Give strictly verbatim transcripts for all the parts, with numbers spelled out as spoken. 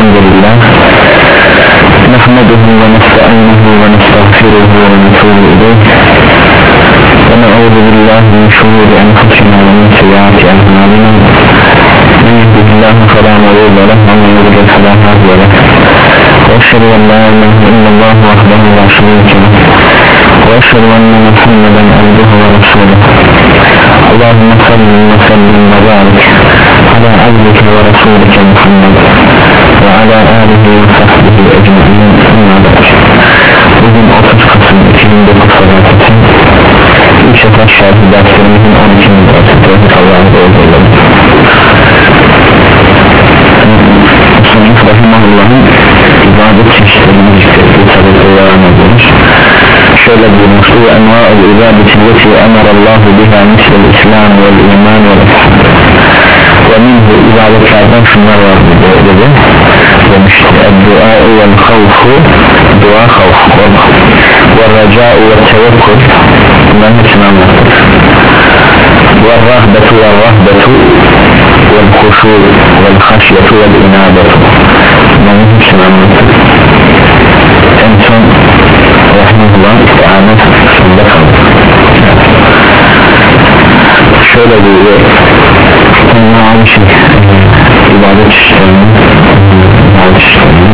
Elhamdülillah nahmeduhu ve nesta'inuhu ve nestağfiruhu ve netubu ileyh ve ne'udhu billahi min şururi enfusina ve min seyyiati a'malina men yehdihillahu fela mudille lehu ve men yudlil fela hadiye lehu ve eşhedü en la ilahe illallah vahdehu la şerike lehu ve eşhedü enne Muhammeden abduhu ve resuluhu. Allahümme salli ve sellim ve barik ala abdike ve rasulike Muhammed ve ala alihi ve sahbihi ecmaîn. Bugün otuz Kasım iki bin dokuz Felaketin ilk sefer şartı derslerimizin on ikinci dersi Tevhid Allah'ı doğruladı. Müslüman Rahimahullah'ın ibadet çeşitlerini zikrettiği tabi devam ediyoruz. Şöyle buyurmuştu: enva'ul ibadeti leti emarallahu biha mislel islam vel iman vel ihsan ve minhu ibadetlerden şunlar var dedi demişti. Dua vel havfu, dua havf ve raca'u ve tevekkül, bunların hepsini anlattık. Ve rahbetu ve rahbetu vel huşu vel haşyetu vel inabetu, bunların hepsini anlattık. En son Rahmetullah istihanet kısmında kaldı. Şöyle diyor, onunla aynı şey ibadet işlerini ibadet işlerini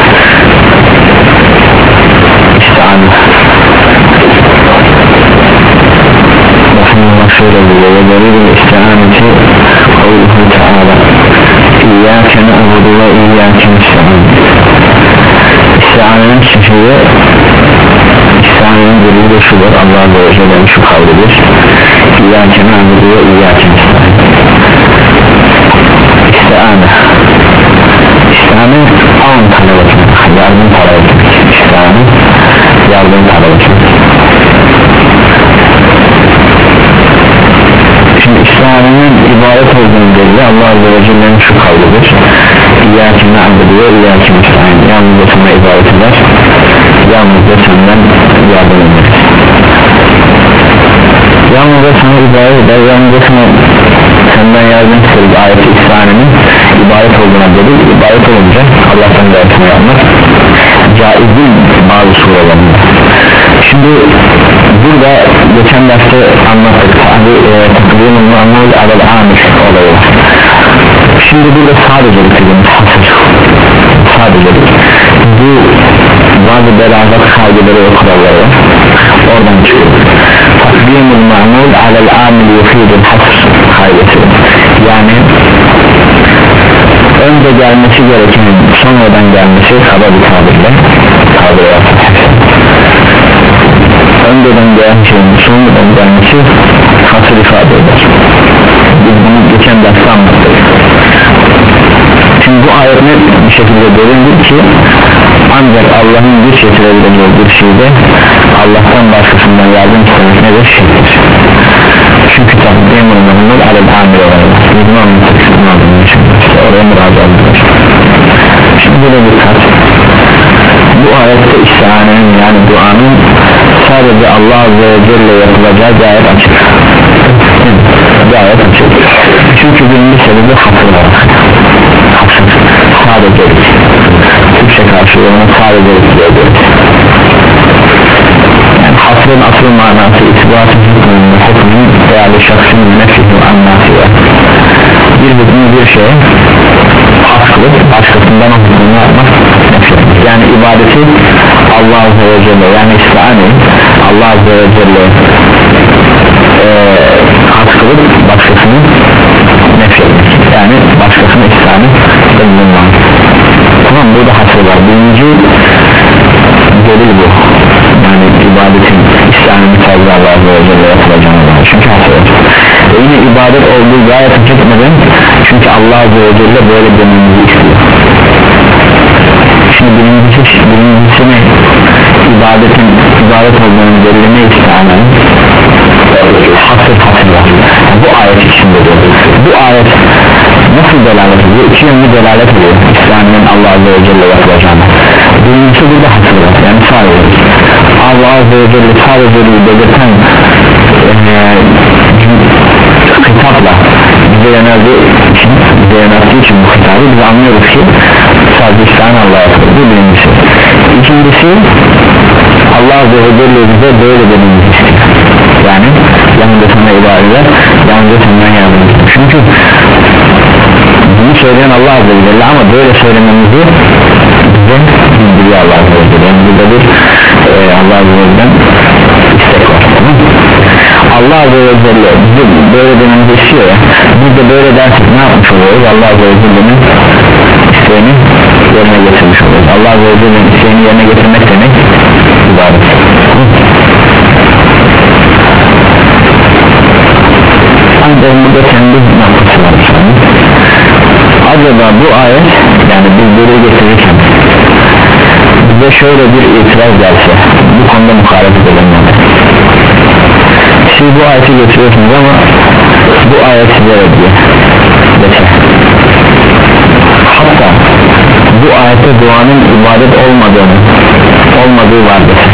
istihanet Rahmetullah şöyle diyor ve delil istihaneti Allahu Teala İyyâke na'budu ve İyyâke nesta'in. İstihanetin şişeyi İslam'ın delili de şudur: Allah Azze ve Celle'nin şu kavlidir: İyyâke na'budu ve İyyâke nesta'in. İstihane İstihane an talep etmek, yardım talep etmek. İstihane yardım talep etmek. Şimdi istihanenin ibadet olduğunu belli. Allah Azze ve Celle'nin şu kavlidir: İyyâke na'budu ve İyyâke nesta'in. Yalnızca sana ibadet eder, yalnızca senden yardım ederiz. Yalnızca sana ibadet eder, yalnızca sana senden yardım ederiz. Ayet-i İslam'ın ibadet olduğuna delil. İbadet olunca Allah'tan yardım yapmak caiz değil bazı surelerinde. Şimdi burada geçen derste anlattık takdimun mu'amul alel amir olayı. Şimdi burada sadece bitirdiğimiz hasır sadece bu bazı belagat kaydeleri ve kuralları var, oradan çıkıyor. Takdimul ma'mul alel amil yufidul hasr kaydesi, yani önce gelmesi gereken sonradan gelmesi kaba bir tabirle tabir yapar. Önceden gelen şeyin sonradan gelmesi hasır ifade eder. Biz bunu geçen derste anlattık. Şimdi bu ayet net bir şekilde belirtir ki ancak Allah'ın güç getirebileceği bir şeyde Allah'tan başkasından yardım istemek nedir? Şirktir. Çünkü takdimul ma'mul alel amir olayı. Bunu anlattık, şunu anlattık şimdi. İşte oraya müracı aldılar. Şimdi böyle bir kat. Bu ayette istihanenin, yani duanın sadece Allah Azze ve Celle yapılacağı gayet açık. Gayet açık. Çünkü birinci sebebi hasır var. Hasır sadece Türkçe karşılığını sadece ediyoruz. Yani hasrın asıl manası itibatı hükmünün hükmünün değerli şahsının nefsinin anlatıyor. Bir hükmü bir şey haskılık, başkasından o hükmünü yapmak nefsinin. Yani ibadeti Allah Azze ve Celle, yani istihane Allah Azze ve Celle e, haskılık, başkasının nefsinin, yani başkasının istihane bulunmak. Tamam, burada hasır var. Birinci delil bu. Yani ibadetin İslam'ın sadece Allah Azze ve Celle yapılacağını var. Çünkü hasır var. Ve yine ibadet olduğu gayet açık neden? Çünkü Allah Azze ve Celle böyle dememizi istiyor. Şimdi birincisi, birincisi ne? İbadetin ibadet olduğunu belirleme isteğinin hasır hasır var. Yani bu ayet içinde diyor. Bu ayet nasıl delalet ediyor? İki yönlü delalet ediyor İslam'ın Allah Azze ve Celle yapılacağını. Birincisi burada hasır var. Yani sadece Allah Azze ve Celle sadece belirten e, hitapla bize yöneldiği için, bize yöneldiği için bu hitabı biz anlıyoruz ki sadece isteyen Allah'a yapılır. Bu birincisi. İkincisi Allah Azze ve Celle bize böyle dememizi istiyor. Yani yanında sana ibadeler, yanında senden yardım ediyor. Çünkü bunu söyleyen Allah Azze ve Celle ama böyle söylememizi bize bildiriyor Allah Azze ve Celle. Yani burada bir e, Allah Azze ve Celle'den istek var. Tamam? Allah Azze ve Celle bize böyle dememizi istiyor ya, biz de böyle dersek ne yapmış oluyoruz? Allah Azze ve Celle'nin isteğini yerine getirmiş oluyoruz. Allah Azze ve Celle'nin isteğini yerine getirmek demek ibadet. Ancak burada kendi noktası var. Acaba bu ayet, yani biz böyle getirirken bize şöyle bir itiraz gelse, bu konuda muhalefet edenler, siz bu ayeti getiriyorsunuz ama bu ayet size reddiyor dese, hatta bu ayette duanın ibadet olmadığını olmadığı var dese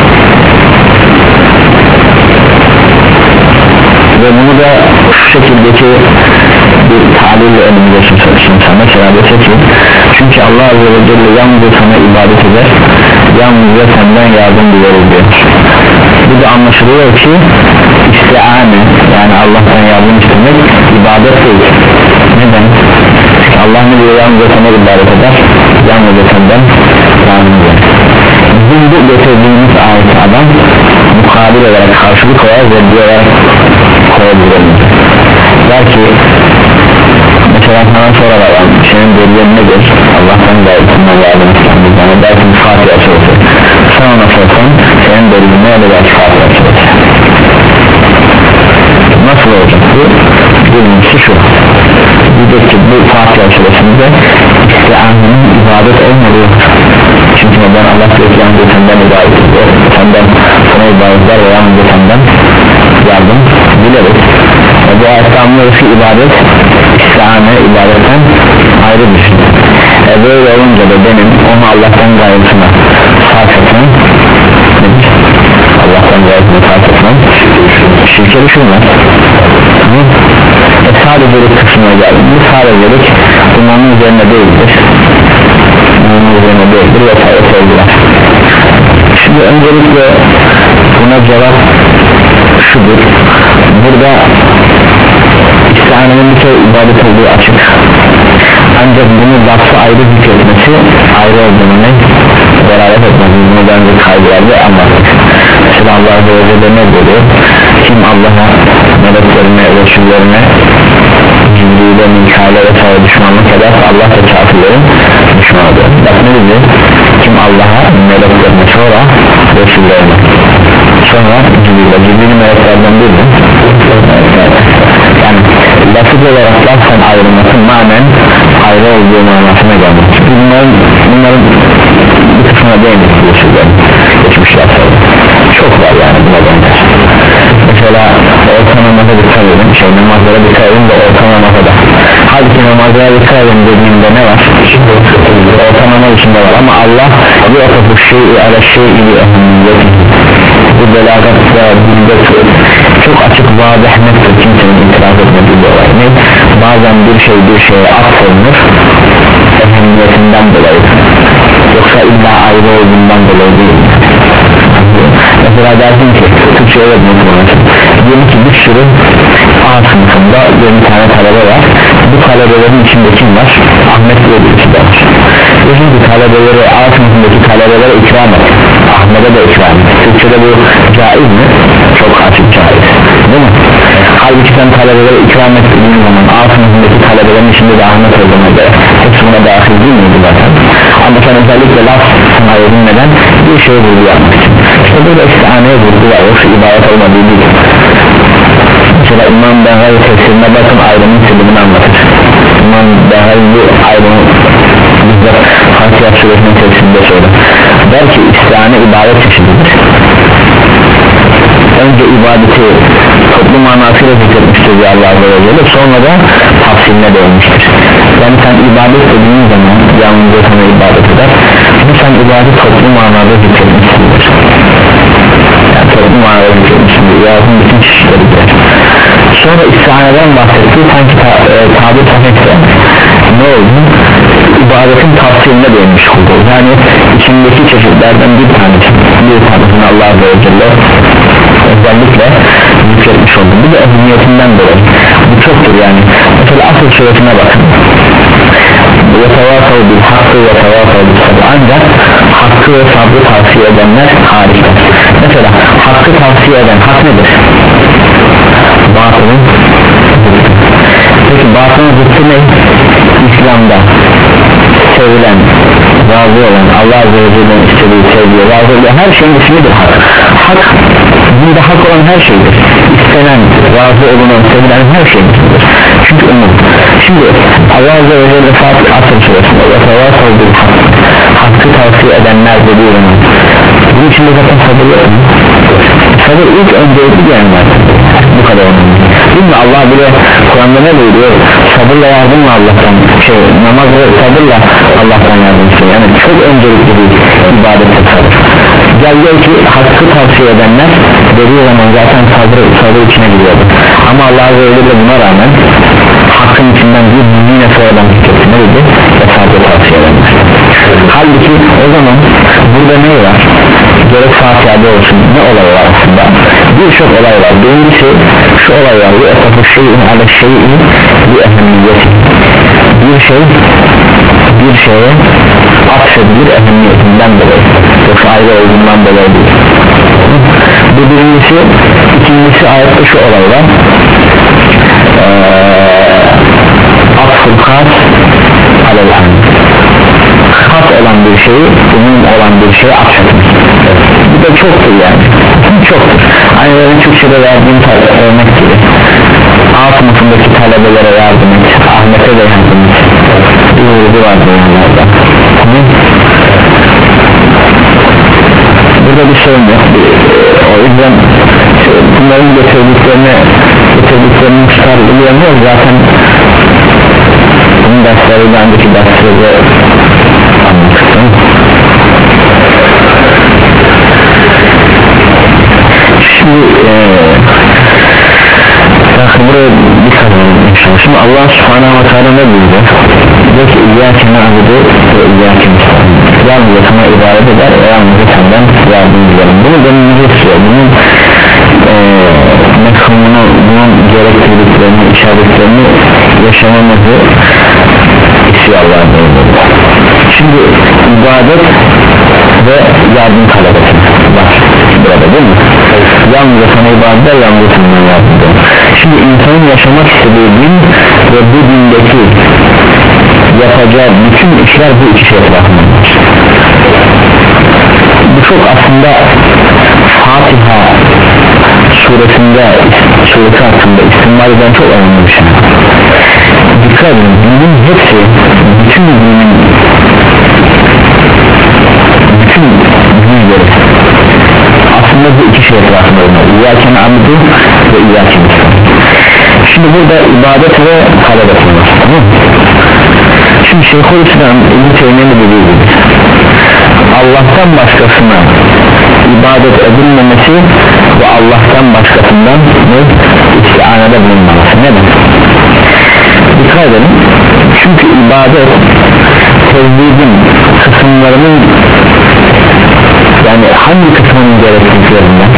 ve bunu da şu şekildeki bir talille önümüze sunsa, mesela dese ki çünkü Allah Azze ve Celle yalnızca sana ibadet eder, yalnızca senden yardım duyarız diyor. Bu da anlaşılıyor ki istiane, yani Allah'tan yardım istemek ibadet değil. Neden? Çünkü Allah ne diyor? Yalnızca sana ibadet eder, yalnızca senden yardım eder. Bizim bu getirdiğimiz ayet adam mukabil olarak karşılık olarak ve diyorlar koyabilir. Der ki mesela sana sorarlar, senin delilerin nedir? Allah'tan gayetinden yardım istendir. Yani dersin Fatiha suresi. Sen ona sorsan senin delilin ne olacak Fatiha suresi? Nasıl olacak bu? Birincisi şu, diyecek ki bu Fatiha suresinde istianenin ibadet olmadığı, çünkü neden? Allah diyor ki yalnızca senden ibadet ediyor, senden sana ibadetler ve yalnızca senden yardım dileriz. E bu ayette anlıyoruz ki ibadet istiane ibadetten ayrı bir şey. E böyle olunca da benim onu Allah'tan gayretine sarf etmem nedir? Allah'tan gayretine sarf etmem şirke düşürmez. E sadecelik kısmına geldim, bu sadecelik imanın üzerine değildir, imanın üzerine değildir ve sayılır. Şimdi öncelikle buna cevap şudur: burada istianenin bir kere ibadet olduğu açık, ancak bunu lafı ayrı zikretmesi ayrı olduğunu beraber etmez. Bunu ben bir kaygılarda anlattık. Mesela Allah Azze ve Celle ne diyor? Kim Allah'a, meleklerine, Resullerine, Cibril'e, Mikail'e ve sağa düşmanlık eder, Allah da kafirlerin düşmanıdır. Bak ne diyor? Kim Allah'a, meleklerine, sonra Resullerine, sonra Cibril'e, Cibril'i meleklerden değil mi? Yani lafız olarak lafzen ayrılması manen ayrı olduğu manasına gelmiş. Bunların, bunların bir kısmına değindik diyorsunuz geçmişler sonra. Çok var yani buna benzer. Mesela orta namaza dikkat edin, şey namazlara dikkat edin de orta namazda. Halbuki namazlara dikkat edin dediğimde ne var? Orta namaz içinde var ama Allah bir atafu şeyi ala şeyi bir ehemmiyeti. Bu belagatta dilde çok açık vazih nettir, kimsenin itiraz etmediği bir olay. Ne? Bazen bir şey bir şeye atfolunur ehemmiyetinden dolayı, yoksa illa ayrı olduğundan dolayı değil. Mesela dersin ki Türkçe'ye öğretmek olmasın, diyelim ki bir sürü A sınıfında yirmi tane talebe var, bu talebelerin içinde kim var? Ahmet diye birisi de var. Diyorsun ki talebeleri A sınıfındaki talebelere ikram et, Ahmet'e de ikram et. Türkçe'de bu caiz mi? Çok açık caiz, değil mi? Halbuki sen talebelere ikram ettiğin zaman A sınıfındaki talebelerin içinde de Ahmet olduğuna göre hepsi buna dahil değil miydi zaten? Ama sen özellikle laf sana edinmeden bir şey vurgu yapmak için, işte böyle istihaneye vurgu var, yoksa ibadet olmadığı değil. Mesela İmam Behar tefsirine bakın, ayrımın sebebini anlatır. İmam Behar bu ayrımı bizde Fatiha suresinin tefsirinde söyler. Der ki istihane ibadet çeşididir. Önce ibadeti toplu manasıyla zikretmiştir diye Allah Azze ve Celle, sonra da tafsiline değinmiştir. Yani sen ibadet dediğin zaman yalnızca sana ibadet eder, bu sen ibadet toplu manada zikretmişsindir. Yani toplu manada zikretmişsindir, yazın bütün çeşitleridir. Sonra istihaneden bahsetti, sanki ta, e, tabir tafekte ne oldu? İbadetin tafsiline çeşitlerden bir tanesi bir tanesini Allah Azze ve Celle özellikle zikretmiş oldu. Bu da ehemmiyetinden dolayı bu çoktur yani. Mesela Asr suresine bakın, وَتَوَافَوْا بِالْحَقِّ وَتَوَافَوْا بِالصَّبْرِ, ancak hakkı ve sabrı tavsiye edenler harika. Mesela hakkı tavsiye eden hak nedir? Batılın zıttı. Peki batılın zıttı ne? İslam'da sevilen, razı olan, Allah Azze ve Celle'nin istediği, sevdiği, razı olan her şeyin ismidir hak. Hak, bunda hak olan her şeydir. İstenen, razı olunan, sevilen her şeydir. Çünkü umum. Şimdi Allah Azze ve Celle Fatih Asr suresinde وَتَوَافَوْا بِالْحَقِّ, hakkı tavsiye edenler dediği zaman bunun içinde zaten sabır yok mu? Sabır ilk öncelikli gelenler, bu kadar önemli. Değil mi? Allah bile Kur'an'da ne buyuruyor? Sabırla yardımla Allah'tan şey, namaz ve sabırla Allah'tan yardım istiyor. Yani çok öncelikli bir ibadette sabır. Gel gel ki hakkı tavsiye edenler dediği zaman zaten sabır, sabır içine giriyordu. Ama Allah Azze ve Celle buna rağmen hakkın içinden bir yine sonradan fikretti. Ne dedi? Ve sabrı tavsiye edenler. Halbuki o zaman burada ne var? Gerek Fatiha'da olsun, ne olay var aslında? Birçok olay var. Birincisi şu olay var: bu esafu şeyin ale şeyin bu ehemmiyeti. Bir şey bir şeye atfedilir ehemmiyetinden dolayı, yoksa ayrı olduğundan dolayı değil. Bu birincisi. İkincisi ayette şu olay var: ee, atful khas alel an, khas olan bir şeyi umum olan bir şeye atfetmek. Bu da çoktur yani, çoktur. Aynı öyle Türkçe'de verdiğim örnek gibi, A sınıfındaki talebelere yardım et, Ahmet'e de yardım et, bir vurdu vardı yanlarda. Burada bir sorun yok. O yüzden bunların getirdiklerine getirdiklerini çıkarılıyor zaten. Bunun dersleri de önceki dersleri anlattım. Şimdi ee, buraya bir kazanım inşallah. Şimdi Allah Subhanahu wa Ta'ala ne buyurdu? Diyor ki İyyâke na'budu ve İyyâke nestaîn, yalnızca sana ibadet eder ve yalnızca senden yardım ederim. Bunu denilmesi istiyor. Bunun ee, mefhumunu, bunun gerektirdiklerini, işaretlerini yaşamamızı istiyor Allah'a emanet. Şimdi ibadet ve yardım talep etmek var burada, değil mi? Yalnızca sana ibadet eder, yalnızca senden yardım eder. Şimdi insanın yaşamak istediği din ve bu dindeki yapacağı bütün işler bu iki şey etrafındadır. Bu çok aslında Fatiha suresinde, suresi hakkında istimali eden çok önemli bir şey. Dikkat edin, dinin hepsi, bütün dinin bütün dinleri aslında bu iki şey etrafında olmalı. İyyâke na'budu ve İyyâke nestaîn. Şimdi burada ibadet ve talep etme var, tamam mı? Şimdi Şeyhülislam İbn-i Teymiye'nin dediği gibi Allah'tan başkasına ibadet edilmemesi ve Allah'tan başkasından ne? İstianede bulunmaması. Neden? Dikkat edelim. Çünkü ibadet tevhidin kısımlarının, yani hangi kısmının gerekliliklerinden?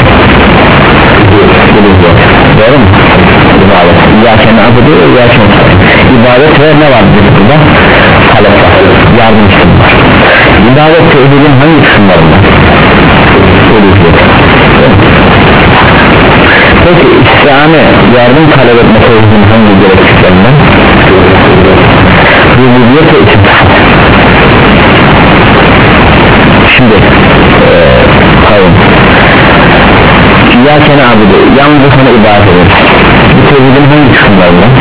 Doğru mu? İbadet. İyyâke na'budu ve İyyâke nestaîn. İbadet ve ne var burada? Talep var, yardım istedim var. İbadet tevhidin hangi kısımlarından? Peki istiane, yardım talep etme tevhidin hangi gerekliklerinden? Rububiyet ve istihat. Şimdi ee, kavim İyyâke na'budu, yalnızca sana ibadet ederiz. Bu tevhidin hangi kısımlarından?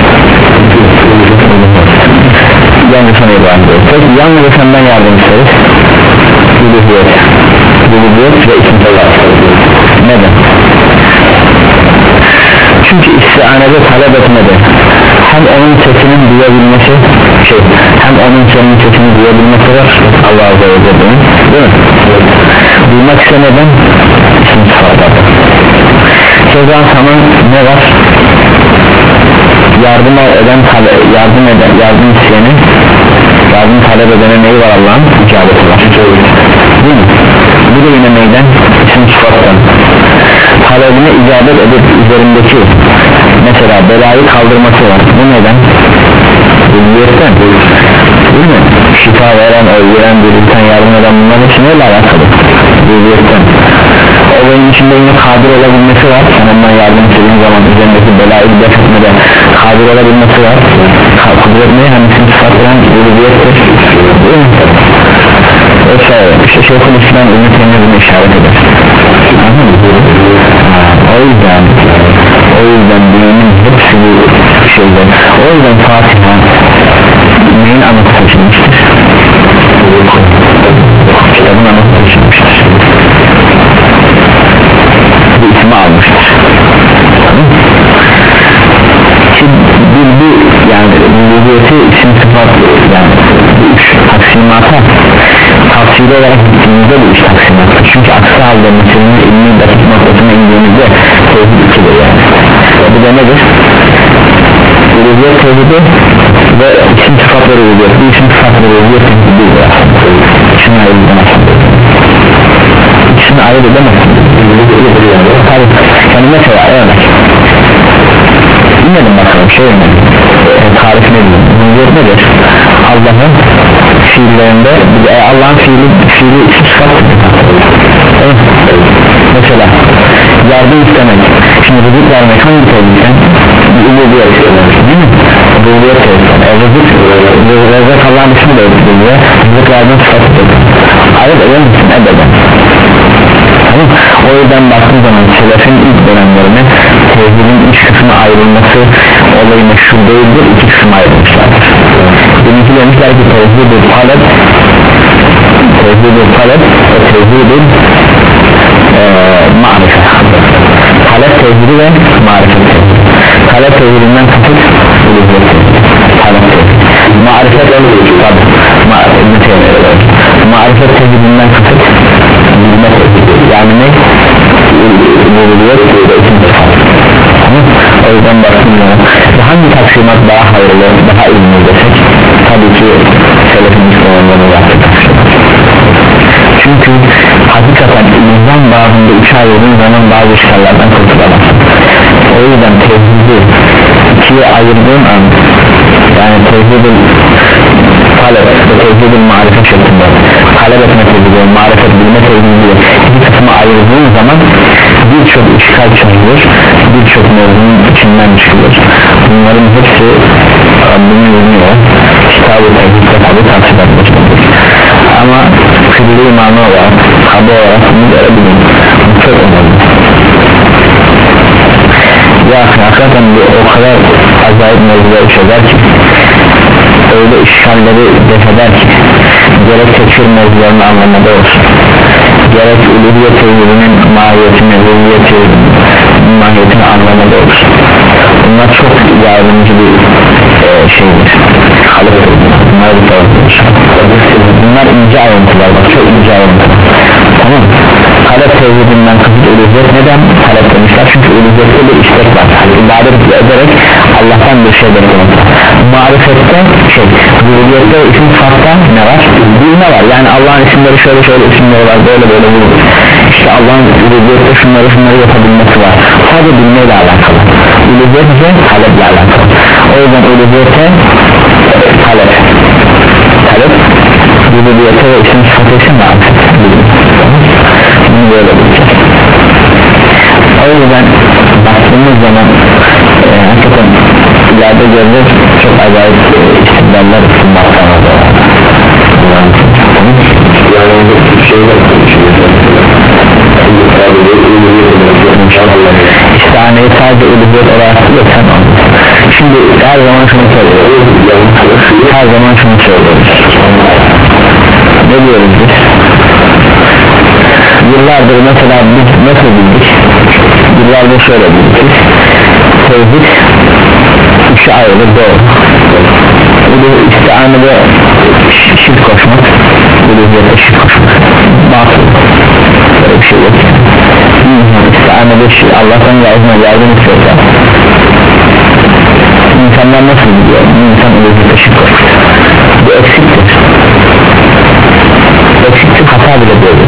Yalnızca sana ibadet ederiz. Peki yalnızca senden yardım isteriz. Rububiyet Rububiyet ve istihat. Neden? Çünkü istianede talep etmede hem onun sesinin duyabilmesi şey, hem onun senin sesini duyabilmesi var Allah Azze ve Celle'nin, değil mi? Duymak istemeden isim sıfatlarda. Keza sana ne var? Yardım eden, yardım eden, yardım isteyeni, yardım talep edene neyi var Allah'ın? İcabeti var. değil mi? Bu da yine neyden? İsim sıfattan. Talebine icabet edip üzerindeki mesela belayı kaldırması var. Bu neden? Uluhiyetten değil mi? Şifa veren, öldüren, dirilten, yardım eden bunların hepsi neyle alakalı? Uluhiyetten. Olayın içinde yine kadir olabilmesi var. Sen ondan yardım istediğin zaman üzerindeki belayı def etmede kadir olabilmesi var. Kudret ne? Hani isim sıfatlayan uluhiyettir. Değil mi? Vesaire. İşte Şeyhülislam İbn-i Teymiye bunu işaret eder. O yüzden o yüzden dinin hepsi bu şeyler. O yüzden Fatiha neyin anlatı seçilmiştir? Kitabın anlatı seçilmiştir. Bu ismi almıştır. Şimdi bu, bu yani vücudiyeti isim sıfat yani bu üç taksimata tavsiye olarak gittiğimizde bu üç taksimata çünkü aksi halde meselenin ilmi dakik noktasına indiğimizde tevhid ikidir yani. Bu da nedir? Vücudiyet tevhidi ve isim sıfatları vücudiyet bu isim sıfatları vücudiyet tevhidi değil şunu ayrı edemezsin ikisini ayrı edemezsin yani mesela örnek dinledim bakalım şey mi? E, tarif ne diyeyim? Vücudiyet nedir? Allah'ın fiillerinde e, Allah'ın fiili fiili sıfat evet. Mesela yardım istemek şimdi rızık vermek hangi tevhidden? Uluhiyet değil mi? Uluhiyet tevhidden e, rızık rızık Allah'ın ismi de uluhiyet rızık yardım sıfatıdır ayıp eder misin? Ebeden tamam. O yüzden baktığım zaman selefin ilk dönemlerine tevhidin üç kısmı ayrılması olayı meşhur değildir iki kısmı ayrılmışlardır benimki demişler ki tevhid-i talep tevhid-i talep ve tevhid-i e, marife talep tevhidi ve marife tevhidi talep tevhidinden kasıt uluhiyet talep tevhidi marifet tabi marifet tevhidinden kasıt bilme tevhidi yani ne? uluhiyet ve isim sıfat o yüzden baktığımda hangi taksimat daha hayırlı daha ilmi desek tabii ki selefin İslam'dan yaptık çünkü hakikaten ilimden bazında üçe ayırdığın zaman bazı işlerlerden kurtulamazsın o yüzden tevhidi ikiye ayırdığın an yani tevhidin talep ve tevhidin marife şeklinde talep etme tevhidi, marifet bilme tevhidi bir kısmı ayırdığın zaman birçok işgal çözülür birçok mevzunun içinden çıkılır bunların hepsi Rabbinin yönüyor kitab-ı tevhidde tabi tavsiye etmiştir ama külli imanı olarak kaba olarak bunu görebilirim bu çok önemli ya hakikaten o kadar acayip mevzuları çözer ki öyle işgalleri defeder ki gerek tekfir mevzularını anlamada olsun gerek uluhiyet tevhidinin mahiyetini uluhiyeti mahiyetini anlamada olsun bunlar çok yardımcı bir e, şeydir halıktır bunlar bir tarafıdır bunlar ince ayrıntılar bak çok ince ayrıntılar tamam talep tevhidinden kasıt uluhiyet neden talep demişler çünkü uluhiyette bir istek var yani ibadet ederek Allah'tan bir şey beklemek marifette şey uluhiyette isim sıfatta ne var? bilme var yani Allah'ın isimleri şöyle şöyle isimleri var böyle böyle bulur işte Allah'ın uluhiyette şunları şunları yapabilmesi var sadece bilmeyle alakalı uluhiyet ise taleple alakalı o yüzden uluhiyete talep talep uluhiyete ve isim sıfatı ise marifet bunu böyle bulacağız o yüzden baktığımız zaman e, hakikaten ileride göreceğiz çok acayip e, istidlaller sunmaktan orada yani bir şeyler İstihaneyi sadece uluhiyet olarak yok sen anladın şimdi her zaman şunu söylüyoruz her zaman şunu söylüyoruz ne diyoruz biz yıllardır mesela biz nasıl bildik yıllardır şöyle bildik tevhid üçe ayrılır doğru istihanede şirk koşmak uluhiyete şirk koşmak batıl böyle bir şey yok istihanede Allah'tan yardım yardım istiyorsa insanlar nasıl biliyor insan uluhiyete şirk koşmak bu eksiktir eksiktir hata bile değil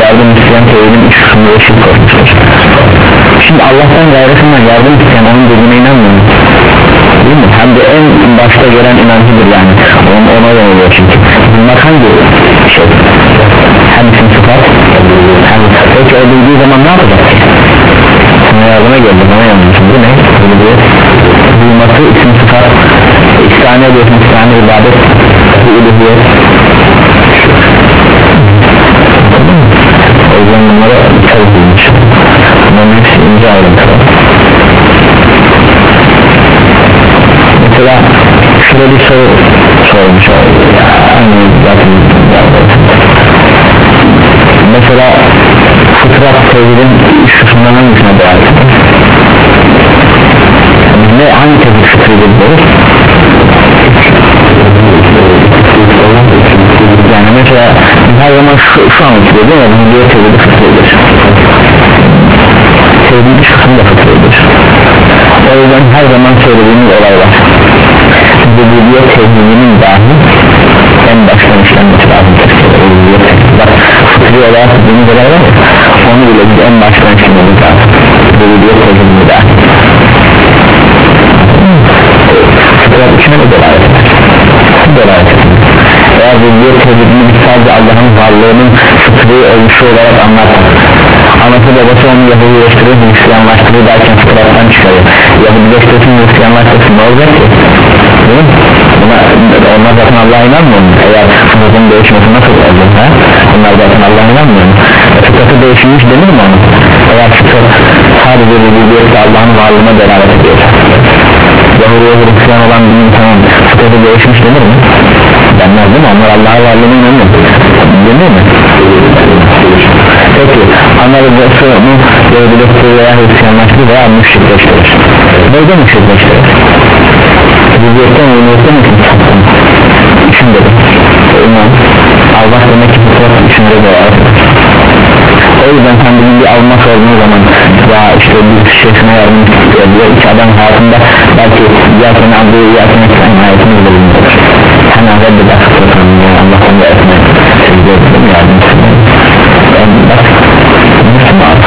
yardım isteyen tevhidin üç kısmında eşit koşmuştur. Şimdi Allah'tan gayrısından yardım isteyen onun dediğine inanmıyor, değil mi? Hem de en başta gelen inancıdır yani, ona, ona oluyor çünkü bunlar hangi şey, hem isim sıfat hem peki o duyduğu zaman ne yapacak ki? Sana yardıma geldi, bana yanlışım, bu ne? Duyması isim sıfat, istihane ediyorsun, istihane ibadet, bu uluhiyet. O yüzden bunlara dikkat edilmiş, bunların hepsi ince ayrıntılar. Mesela şöyle bir soru sormuş yani zaten mesela fıtrat tevhidin üç kısmından hangisine dahil? Ne, hangi tevhid fıtridir bu? Yani mesela her zaman şu, şu an fıtridir ya, bunun diğer tevhidi fıtridir, tevhidin üç kısmı da fıtridir. O yüzden her zaman söylediğimiz olay var, rububiyet tevhidinin dahi en baştan işlenmesi lazım. Bak fıtri olarak dediğimiz olay var ya, onu bile biz en baştan işlememiz lazım, rububiyet tevhidini dahi. Fıtrat içine de dolayet eder, dolayet eder. Eğer rububiyet tevhidini biz sadece Allah'ın varlığının fıtri oluşu olarak anlatır, anası babası onu Yahudileştirir, Hristiyanlaştırır derken fıtrattan çıkarır, Yahudileştirsin, Hristiyanlaştırsın, ne olacak ki? Değil mi? Buna, onlar zaten Allah'a inanmıyor mu? Eğer fıtratın değişmesi nasıl olacak ha? Onlar zaten Allah'a inanmıyor mu? E, fıtratı değişmiş denir mi onu? Eğer fıtrat sadece rububiyette Allah'ın varlığına delalet ediyor, Yahudi'ye Hristiyan olan bir insanın fıtratı değişmiş denir mi? Denmez değil mi? Onlar Allah'a varlığına inanmıyor, denir mi? Peki analizası onu Yahudileştirir veya Hristiyanlaştırır veya müşrikleştirir. Neyde müşrikleştirir? Rüziyetten uyumlukta mı tutsattın? İçinde de iman, Allah demek ki fıtrat içinde de var. O yüzden sen bugün bir alma sorduğun zaman ya işte bir şeysine yardım istiyor diye iki adam hayatında belki yakın aldığı yakın etken hayatını bile bilmiyor, hemen reddeder fıtratını, yani Allah'tan da etmek sevgi ettim yardım istiyor. Yani bak Müslüman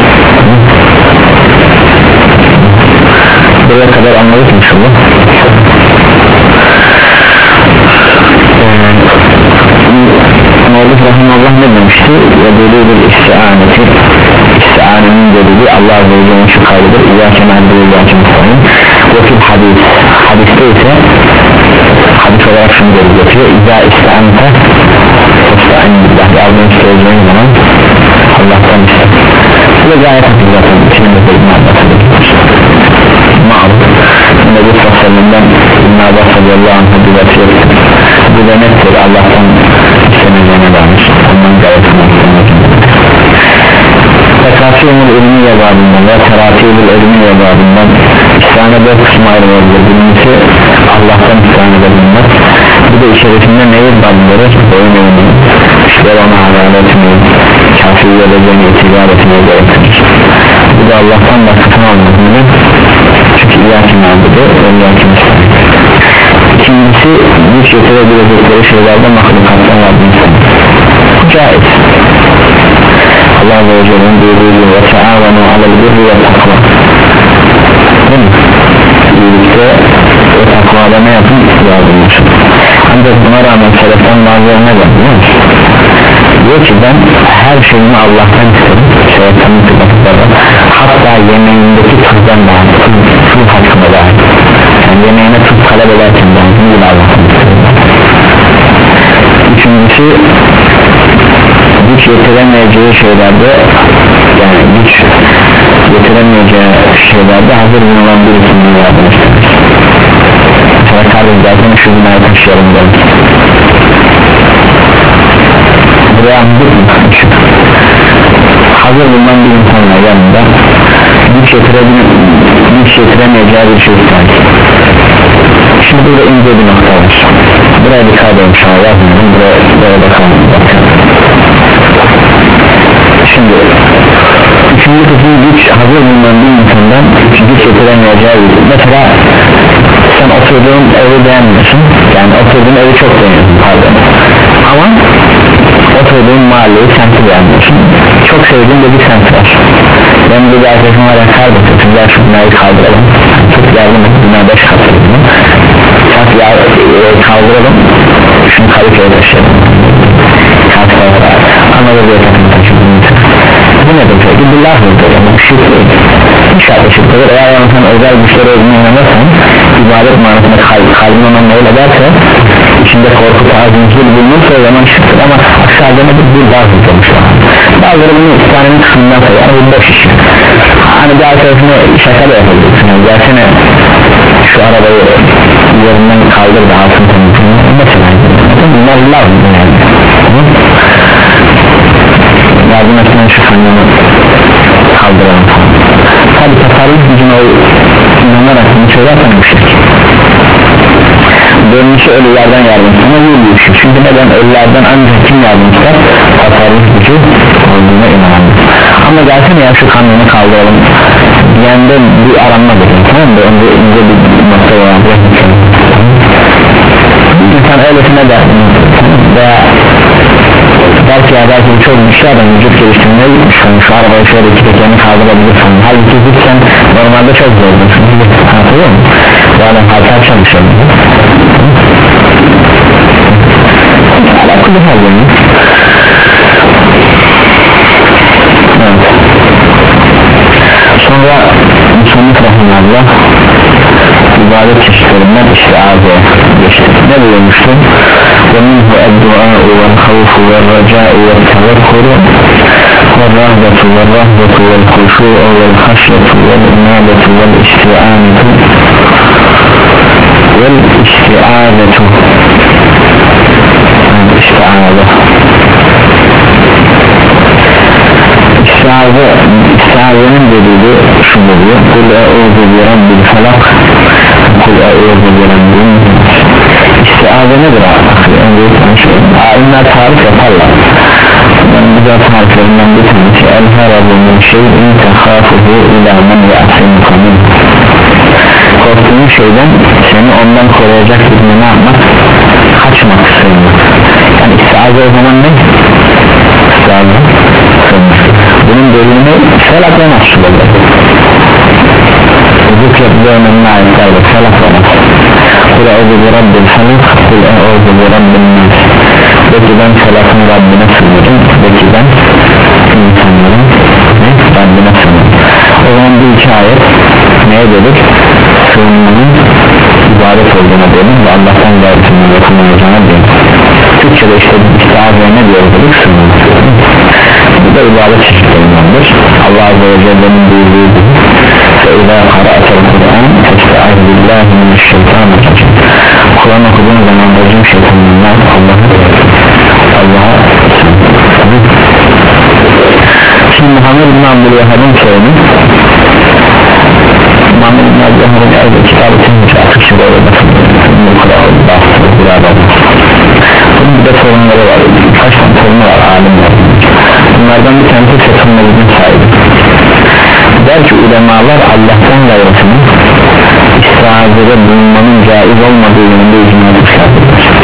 buraya kadar anladık mı şunu? Muallif Rahimallah ne demişti? Ve böyle bir istianeti, istianenin delili Allah Azze ve Celle'nin şu kaydıdır, İyyâke na'budu ve İyyâke nestaîn. Ve fil hadis, hadiste ise hadis olarak şunu delil getiriyor, İzzâ istiante istâin billah, yardım isteyeceğin zaman Allah'tan iste. Bu da gayet hafif zaten, içinde de İbn Abbas'a getiriyor. Ma'ruf Nebi Sallallahu İbn Abbas radıyallahu anh'a bir vasiyet, bu da nettir, Allah'tan istemeyeceğine dair, ondan gayet hafif. Tekasiyonul ilmi yabadından ve teratiyonul ilmi yabadından istihane dört kısmı ayrılabilir. Birincisi Allah'tan istihane edebilmek, bu da içerisinde neyir bazıları oyun oyunu, işte ona havale etmeyi, kafir geleceğini itibar etmeyi gerektirir. Bu da Allah'tan başkasını almadığını, çünkü İyyâke na'budu ve İyyâke nestaîn. İkincisi güç getirebilecekleri şeylerden mahlukattan yardım istemek, caiz. Allah Azze ve Celle'nin buyurduğu gibi ve teâvenu alel birri ve takva, değil mi? İyilikte ve takvada ne yapın? Yardımlar. Ancak buna rağmen seleften bazıları ne var biliyor musun? Diyor ki ben her şeyimi Allah'tan isterim, şeytanın tıklattıkları, hatta yemeğindeki tuzdan daha tuz hakkında daha, yani yemeğine tuz talep ederken daha değil Allah'tan isterim. Üçüncüsü güç yetiremeyeceği şeylerde, yani güç yetiremeyeceği şeylerde hazır bulunan birisinin yardım istemek. Mesela kardeş zaten şu binayı taşıyalım derim, buraya anladık mı? Hazır bulunan bir insanla yanında güç güç yetiremeyeceği bir şey istemek. Şimdi burada ince bir nokta var, buraya dikkat edin şu an, yazmıyorum, buraya, buraya bakalım. Şimdi üçüncü kısmı güç hazır bulunan bir insandan güç yetiremeyeceği, mesela sen oturduğun evi beğenmiyorsun, yani oturduğun evi çok beğeniyorsun pardon, ama oturduğun mahalleyi semti beğenmiyorsun, çok sevdiğin de bir semt var, ben bir arkadaşım var ya, kardeşim gel şu binayı kaldıralım, çok yardım et, bina beş katlı bak ya e, kaldıralım şunu Kadıköy'e taşıyalım Anadolu yakasını taşıyalım. Bu ne demek? Bu laf mıdır? Bu şirk değil. İnşallah şirk olur. Eğer sen özel güçleri olduğuna inanırsan, ibadet manasında kal- kalbin onunla öyle derse, içinde korku tazimcil bulunursa o zaman şirktir, ama aşağıda ne bir laf mıdır? Bazıları bunu İslam'ın kısmından sayıyor, yani bu boş iş. Hani bir arkadaşına şaka da yapabilirsin, yani gelsene şu arabayı yerinden kaldır da altın temizliğini mesela bunlar laf mıdır yani? Yardım etmen şu sanırını kaldıralım falan. Tabi tasarruf gücüne o inanarak bunu söylersen bu şirk. Dönmüşü ölülerden yardım sana yürüyor şu. Çünkü neden ölülerden ancak kim yardım ister? Tasarruf gücü olduğuna inanalım. Ama gelsene ya şu kanunu kaldıralım diyende bir aranma dedim, tamam mı? Önce ince bir nokta olan İnsan öylesine der veya belki ya belki çok güçlü adam vücut geliştirmeye gitmiş yani şu arabayı şöyle iki tekerini kaldırabilirsin, halbuki gitsen normalde çok zordur, anlatıyor mu? Bu adam halter çalışıyor alakalı hal yani. Evet. Sonra Müslüman rahmanallah ibadet çeşitlerinden istiaze geçti. Ne buyurmuştu? وَمِنْهُ الدُّعَاءُ وَالْخَوْفُ وَالرَّجَاءُ وَالتَّوَكُّلُ وَالرَّغْبَةُ وَالرَّهْبَةُ وَالْخُشُوعُ وَالْخَشْيَةُ وَالْإِنَابَةُ وَالْإِسْتِعَانَةُ وَالْإِسْتِعَاذَةُ İstiaze İstiaze İstiaze'nin dediği şu oluyor: Kul e'ûzu bi rabbil felak, Kul e'ûzu bi rabbin nas. İstiaze nedir abi? Alimler tarif yaparlar. Ben güzel tariflerinden bir tanesi el-harabu min şeyin tehâfuhu ilâ men ya'simuka min. Korktuğun şeyden seni ondan koruyacak birini ne yapmak? Kaçmak sığınmak. Yani istiaze o zaman ne? İstiaze sığınmak. Bunun bölümü felak ve nasıl olur? Zikretli önemli ayetlerde felak ve nasıl. Kul e'ûzu bi rabbil felak, Kul e'ûzu bi rabbin nas. Peki ben felakın Rabbine sığınırım, peki ben insanların ne? Rabbine sığınırım. O zaman bu iki ayet neye dedik? Sığınmanın ibadet olduğuna dedik ve Allah'tan gayrısının yapılmayacağına dedik. Türkçe'de işte istiazeye ne diyoruz dedik? Sığınmak. Bu da ibadet çeşitlerindendir. Allah Azze ve Celle'nin buyurduğu gibi فَاِذَا قَرَأَتَ الْقُرْآنِ فَاسْتَعِذْ بِاللّٰهِ مِنَ الشَّيْطَانِ الرَّجِيمِ. Kur'an okuduğun zaman racim şeytanından Allah'a Allah'a Şimdi Muhammed bin Abdülvehhab'ın sorunu, Muhammed bin Abdülvehhab'ın evde kitabı tümüce akışı böyle bunun bir de sorunları var, kaç tane sorunu var alimler. Bunlardan bir tanesi satılmazın sahibi. Der ki ulemalar Allah'tan gayrısının istiazede bulunmanın caiz olmadığı yönünde icma etmişlerdir.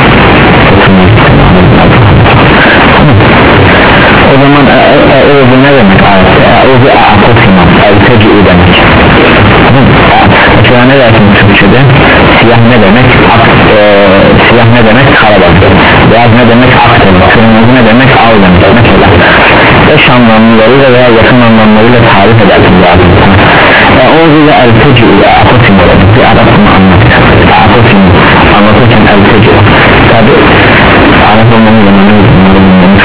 O zaman e'ûzu ne demek ayette? E'ûzu a'akosimam, el-teci'u demek. Mesela ne dersin Türkçe'de? Siyah ne demek? Ak, e, siyah ne demek? Karabaş. Beyaz ne demek? Ak demek. Kırmızı ne demek? Al demek. Mesela eş anlamlarıyla veya yakın anlamlarıyla tarif edersin lazım. E'ûzu ve el-teci'u ve a'akosim demek. Bir Arap'ını anlatır. A'akosim anlatırken el-teci'u. Tabi Arap olmanın zamanı bunların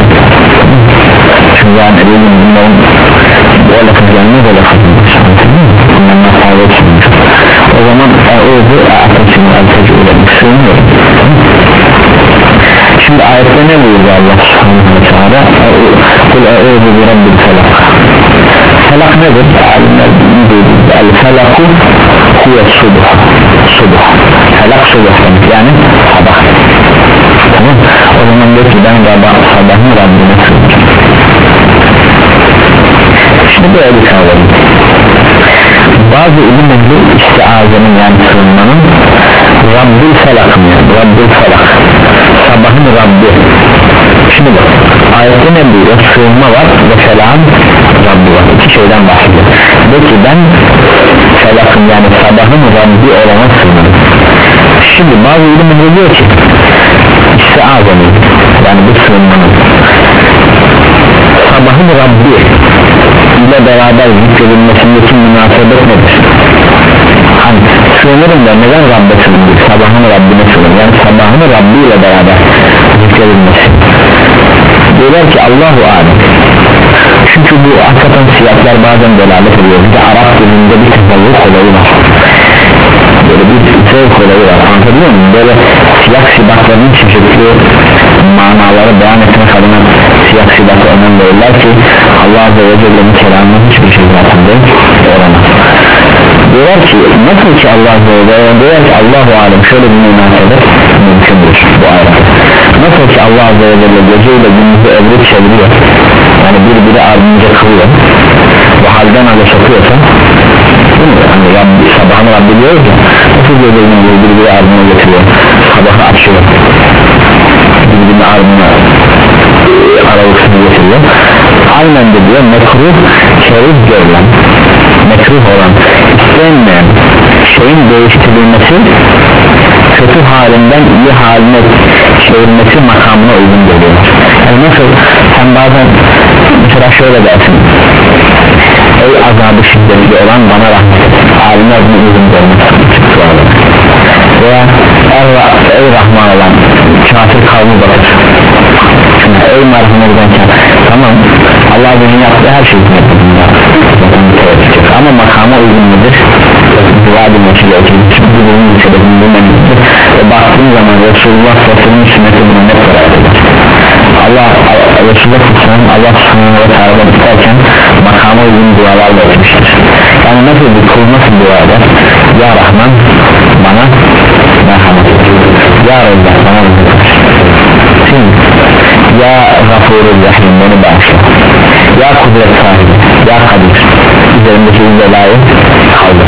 çünkü yani edelim bunların o lafız gelmez o lafız bundan fayda çıkmış. O zaman e'ûzu e'akosim el-teci'u demek sığınıyor. Şimdi ayette ne buyurdu Allah subhanahu ve teala? Kul e'ûzu bi rabbil felak. Felak nedir? Alimler buyurdu. El felaku huve subuh. Subuh. Felak subuh demek yani sabah. Tamam. O zaman diyor ki ben sabahın Rabbine sığınacağım. Şimdi böyle bir kavram. Bazı ilim ehli istiazenin yani sığınmanın Rabbil felakın yani Rabbil felak, sabahın Rabbi. Şimdi bak ayette ne buyuruyor? Sığınma var ve selam Rabbi var. İki şeyden bahsediyor. De ki ben felakın yani sabahın Rabbi olana sığınırım. Şimdi bazı ilimler diyor ki istiazeni yani bu sığınmanın sabahın Rabbi ile beraber zikredilmesindeki münasebet nedir? Hani sığınırım da neden Rabbe sığınır? Sabahın Rabbine sığınır. Yani sabahın Rabbi ile beraber zikredilmesi. Diyorlar ki Allahu alem. Çünkü bu hakikaten siyahlar bazen delalet ediyor. Bir de Arap dilinde bir tefavvuk olayı var. Böyle bir zevk olayı var. Anlatabiliyor muyum? Böyle siyah sibatların çeşitli manaları beyan etmek adına siyah sibatı önem verirler ki Allah Azze ve Celle'nin kelamının hiçbir şey zatında olamaz. Diyorlar ki nasıl ki Allah Azze ve Celle diyorlar ki Allahu alem şöyle bir münasebet mümkündür bu ayette. Nasıl ki Allah Azze ve Celle geceyle gündüzü evrip çeviriyor yani birbiri ardınca kılıyor ve halden hale sokuyorsa hani Rabbi, sabahını Rabbi diyor ki nasıl geceyle gündüzü birbiri ardına getiriyor sabahı açıyor birbirine ardına aralıksız getiriyor aynen de diyor mekruh kerih görülen mekruh olan istenmeyen şeyin değiştirilmesi kötü halinden iyi haline çevirmesi makamına uygun geliyor. Yani nasıl sen bazen mesela şöyle dersin ey azabı şiddetli olan bana rahmet et haline adına uygun görmesi veya ey Rahman olan kafir kavmi bakır ey merhamet eden kafir tamam Allah benim yaptığı her şeyi ama makama uygun mudur? Dua edilmesi gerekir çünkü bunun sebebinin önemlidir ve baktığın zaman Resulullah Sallallahu sünneti bunu net karar eder Allah Resulullah Sallallahu Allah Subhanahu ve Teala tutarken makama uygun dualarla etmiştir yani nasıl bir kul nasıl dua eder ya Rahman bana merhamet et ya Resulullah bana merhamet et ya Gafurur Rahim beni bağışla ya kudret sahibi ya kadir üzerindeki belayı kaldır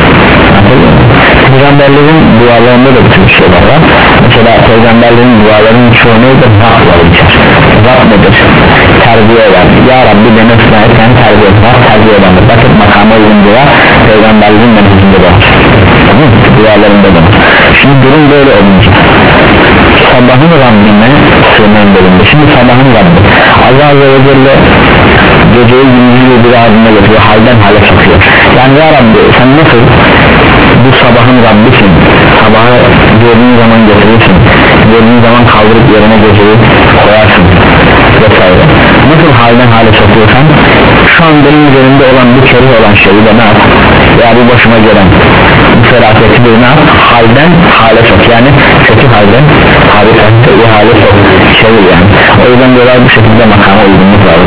peygamberlerin dualarında da bütün şeyler var mesela peygamberlerin dualarının çoğu neydi? Rab'la geçer Rab nedir? Terbiye eder ya Rabbi beni ıslah etken terbiye eder terbiye eder bakın makama uygun dua peygamberlerin menhecinde de var dualarında da var şimdi durum böyle olunca sabahın Rabbine sığınan bölümde şimdi sabahın Rabbi Allah Azze ve Celle geceyi gündüzü bir ardına getiriyor halden hale sokuyor yani ya Rabbi sen nasıl bu sabahın Rabbisin sabahı gördüğün zaman getirirsin gördüğün zaman kaldırıp yerine geceyi koyarsın vesaire nasıl halden hale sokuyorsan şu an benim üzerimde olan bu kerih olan şeyi de ne yap ya bu başıma gelen bu felaketi de ne yap halden hale sok yani kötü halden harikatı iyi hale sok çevir yani o yüzden diyorlar bu şekilde makama uygunluk var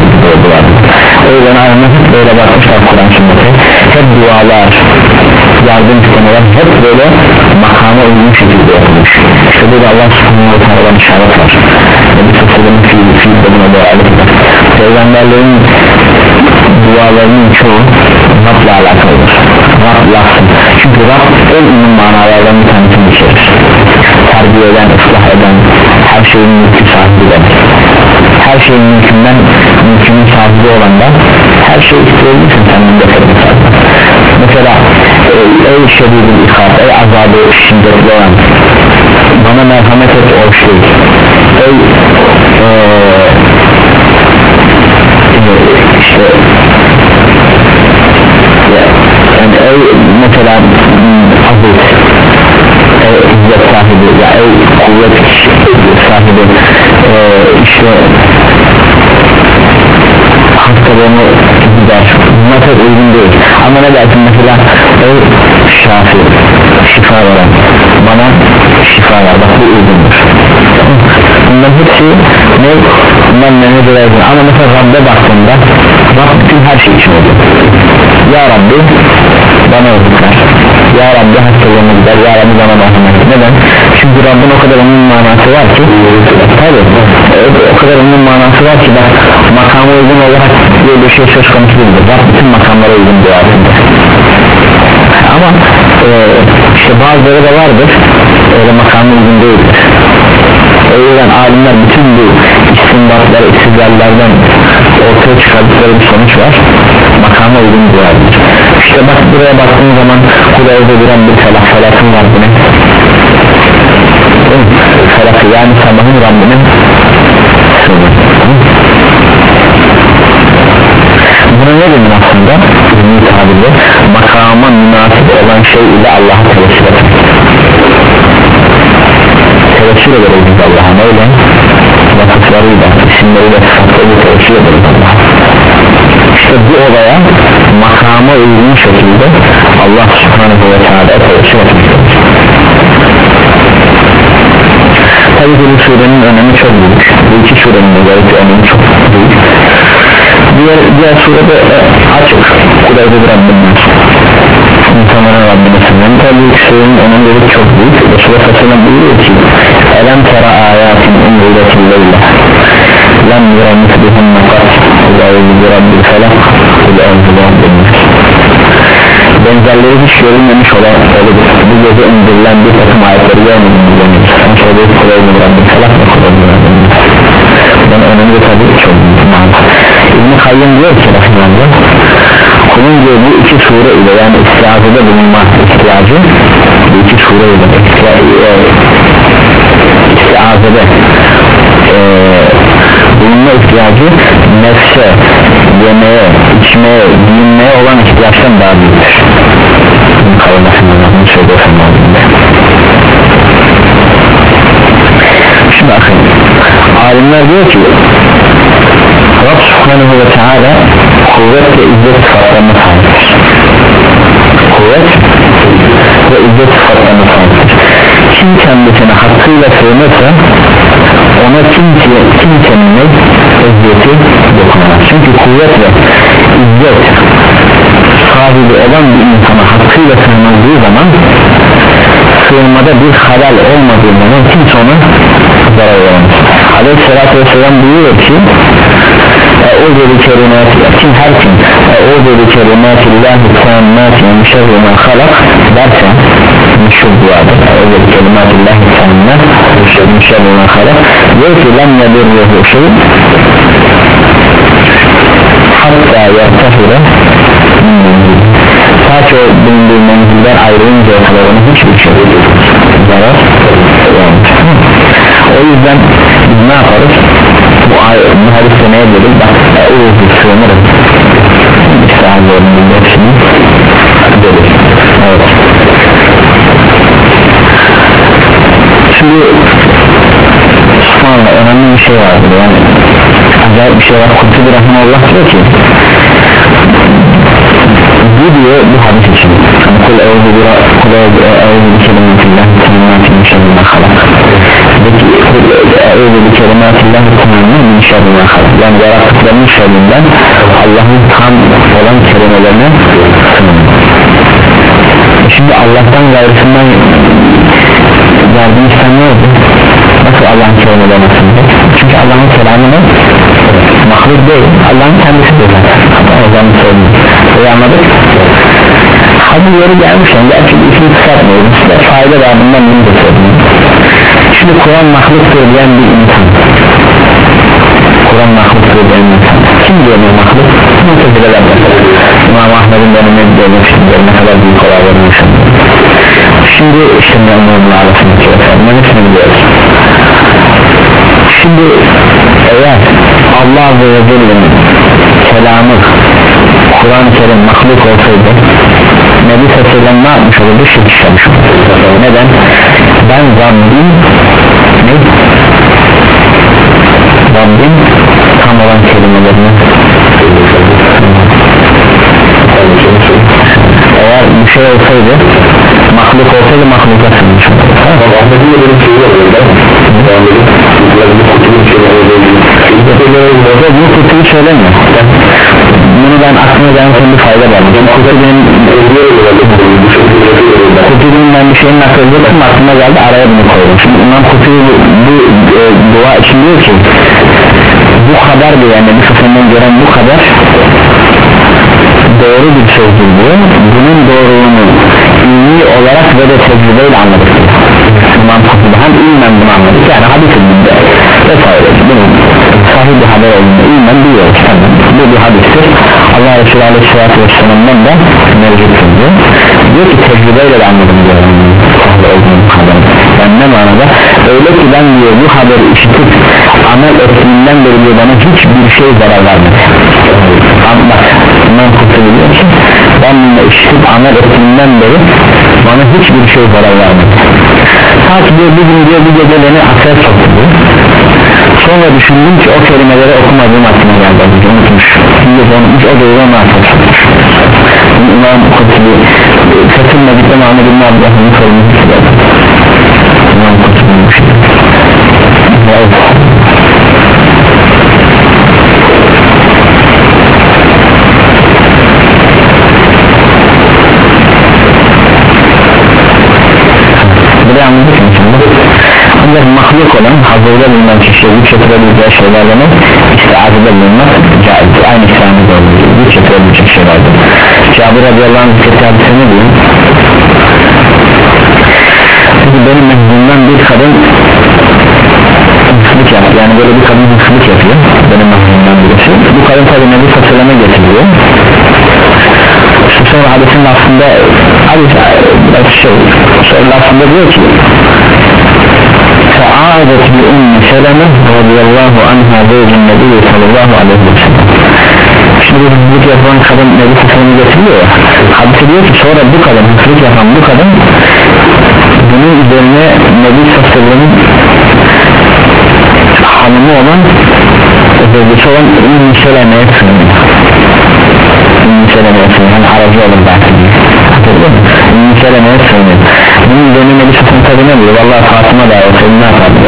o yüzden aynen böyle bakmışlar Kur'an sünneti hep dualar yardım istemeler hep böyle makama uygun şekilde yapılmış işte böyle Allah Subhanahu ve Teala'dan işaret var Nebi Sassal'ın fiil fiil bölümüne doğru peygamberlerin dualarının çoğu Rab'la alakalıdır Rab lafzı çünkü Rab en ünlü manalardan bir tanesini içerir terbiye eden, ıslah eden her şeyin mülkü sahibi demek her şeyin mülkünden mülkünün sahibi olan da her şeyi isteyebilirsin senden defetin sahibi mesela ey şedidül ikab ey azabı şiddetli olan bana merhamet et o şey ey ee, işte yani ey mesela aziz ey izzet sahibi ya ey kuvvet sahibi ee, işte hastalığımı gider bunlar pek uygun değil ama ne dersin mesela ey şafi şifa veren bana şifa ver bak bu uygundur bunların hepsi ne bundan menajı versin ama mesela Rabbe baktığında Rab bütün her şey için oluyor ya Rabbi bana özgürler ya Rabbi hastalığımı gider ya Rabbi bana merhamet neden? Çünkü Rabbin o kadar onun manası var ki tabi o kadar onun manası var ki bak makama uygun olarak böyle bir şey söz konusu değildir Rab bütün makamlara uygun duasında ama e, işte bazıları da vardır öyle makama uygun değildir o yüzden alimler bütün bu istinbatlar, istidlallerden ortaya çıkardıkları bir sonuç var, makama uygun duvardır. İşte bak buraya baktığın zaman kulağıda duran bir felak, felakın Rabbine felakı yani sabahın Rabbinin buna ne demek aslında? Ünlü tabirle makama münasip olan şey ile Allah'a tevekkül etmek, tevekkül ederiz Allah'a, öyle vasıflarıyla, isimleriyle, sıfatlarıyla tevekkül ederiz Allah'a. İşte bu olaya makama uygun şekilde Allah subhanahu ve teala tevekkül etmek. Tabi bu surenin önemi çok büyük, bu iki surenin özellikle önemi çok büyük. Diğer, diğer surede e, açık Kur'an'da Rabbimiz insanların Rabbine sınırın. Tabi bu surenin önemleri çok büyük. Resulullah sallallahu buyuruyor ki elem tera ayatin umruletilleyla lem yuramit bihun nakat uzayıcı bir Rabbil felak uzayıcı bir benzerleri hiç görülmemiş olan bu gece indirilen bir takım ayetleri görmedim diyeceğimiz sen söyleyip Kur'an'da Rabbil felak ve Kur'an'da Rabbil bunun önemi de tabi çok büyük. İbn-i Kayyım diyor ki Rahmanullah kulun diyor bu iki sure ile yani istiazede bulunma ihtiyacı bu iki sure ile istiazede e, bulunma ihtiyacı nefse, yemeye, içmeye, giyinmeye olan ihtiyaçtan daha büyüktür. İbn-i Kayyım Rahmanullah bunu söylüyor Rahmanullah. Şimdi bakın alimler diyor ki Rab subhanahu ve teala kuvvet ve izzet sıfatlarına sahiptir. Kuvvet ve izzet sıfatlarına sahiptir. Kim kendisine hakkıyla sığınırsa ona kimse, kimsenin izzeti dokunamaz. Çünkü kuvvet ve izzet sahibi olan bir insana hakkıyla sığınıldığı zaman sığınmada bir halal olmadığı zaman kimse ona zarar veremez. Aleyhisselatü vesselam buyuruyor ki Eûzü bi kelimâti kim her kim Eûzü bi kelimâtillâhi tâmmâti min şerri mâ halak derse meşhur duadır. Eûzü bi kelimâtillâhi tâmmâti min şerri mâ halak diyor ki lem yedirruhu şey hatta yertefire ta ki o bulunduğu menziller ayrılıncaya kadar onu hiçbir şey zarar vermez. O yüzden biz ne yaparız? Bu, bu hadiste neye dedik? Bak Eûzü sığınırım İstihazlarının hepsini dedik. Evet. Şimdi sonra önemli bir şey vardır yani acayip bir şey var. Kurtubi Rahmanullah diyor ki bu diyor bu hadis için kul eûzü bi kul eûzü bi kelimâtillâhi tâmmâti min şerri mâ halak eûzü bi kelimâtillâhi tâmmâti min şerri mâ halak yani yarattıklarının şerrinden Allah'ın tam olan kelimelerine şimdi Allah'tan gayrısından yardım istenmiyor nasıl Allah'ın kelimelerine sığınacak? Çünkü Allah'ın kelamı ne? Mahluk değil, Allah'ın kendisi değil. Allah'ın söylüyor. Öyle anladık? Hadi yeri gelmişken gerçi ismi kısaltmıyoruz. Size fayda babından bunu da söylüyor. Şimdi Kur'an mahluktur diyen bir insan. Kur'an mahluktur diyen bir insan. Kim diyor bu mahluk? Mutezileler mesela. İmam Ahmet'in dönemi diyor ne kadar büyük olaylarını yaşanıyor. Şimdi işte memnunun arasındaki efendim hepsini biliyoruz. Şimdi eğer Allah Azze ve Celle'nin kelamı Kur'an-ı Kerim mahluk olsaydı Nebi Sallallahu ne yapmış olurdu? Şirk işlemiş olurdu. Neden? Ben Rabbim ne? Rabbim tam olan kelimelerini eğer bir şey olsaydı mahluk olsaydı mahluka sığınmış olurdu. Ahmet'in de benim şeyi oluyor değil mi? Bu kutuyu söylemiyor. Bunu ben aklıma gelen bir fayda verdim. Kutu'nun Kutu'nun ben bir şeyin akıllıyorum aklıma geldi araya bunu koydum. Şimdi İmam Kutu'yu bu, bu e, dua için diyor ki bu kadar diyor yani bir sıfırdan gören bu kadar doğru bir sözdür diyor. Bunun doğruluğunu ilmi olarak ve de tecrübeyle anladık diyor. İmam Kutu'da hem ilmen bunu anladık yani hadis ilminde vesaire bunun sahih bir haber olduğunu iman biliyoruz. Tamam. Bu bir hadistir. Allah Resulü Aleyhisselatü Vesselam'dan da mevcuttur diyor. Diyor ki tecrübeyle de anladım diyor sahih olduğunu haberi. Yani ne manada? Öyle ki ben diyor bu haberi işitip amel ettiğinden beri diyor bana hiçbir şey zarar vermedi. Bak İmam Kurtubi diyor ki ben bunu işitip amel ettiğinden beri bana hiçbir şey zarar vermedi. Ta ki diyor bir gün diyor bir gece beni akıl soktu diyor. Sonra düşündüm ki o kelimeleri okumadığım aklıma geldi. Unutmuş. Şimdi unutmuş o doğru ona akıl sokmuş. İmam Kurtubi Fethül Medik'te Muhammed İbn Abdülhamid'in sorumlusu söyledi. İmam Kurtubi'nin şey. Evet. Buraya anladık inşallah. Ancak mahluk olan hazırda bulunan kişiye güç getirebileceği şeylerle istiazede bulunmak caizdir. Aynı İslam'da olduğu gibi güç getirebilecek şeylerdir. Cabir radıyallahu anh zikretti hadise ne diyor? Çünkü benim mehzumdan bir kadın hırsızlık yaptı. Yani böyle bir kadın hırsızlık yapıyor. Benim mehzumdan birisi. Bu kadın tabi Nebi Sallallahu getiriyor. Sonra hadisin aslında hadis şey sonra aslında diyor ki Fa'adet bi Ummi Seleme radıyallahu anha zevcin Nebi sallallahu aleyhi ve sellem. Şimdi bu hırsızlık yapan kadın Nebi Sallallahu getiriyor ya. Hadise diyor ki sonra bu kadın hırsızlık yapan bu kadın bunun üzerine Nebi Sallallahu hanımı olan zevcisi olan Ummi Seleme'ye sığınıyor. Ummi Seleme'ye sığınıyor. Hani aracı olur belki diye. Ummi Seleme'ye sığınıyor. Bunun üzerine Nebi Sallallahu tabi ne diyor? Vallahi Fatıma da olsaydı ne yapardı?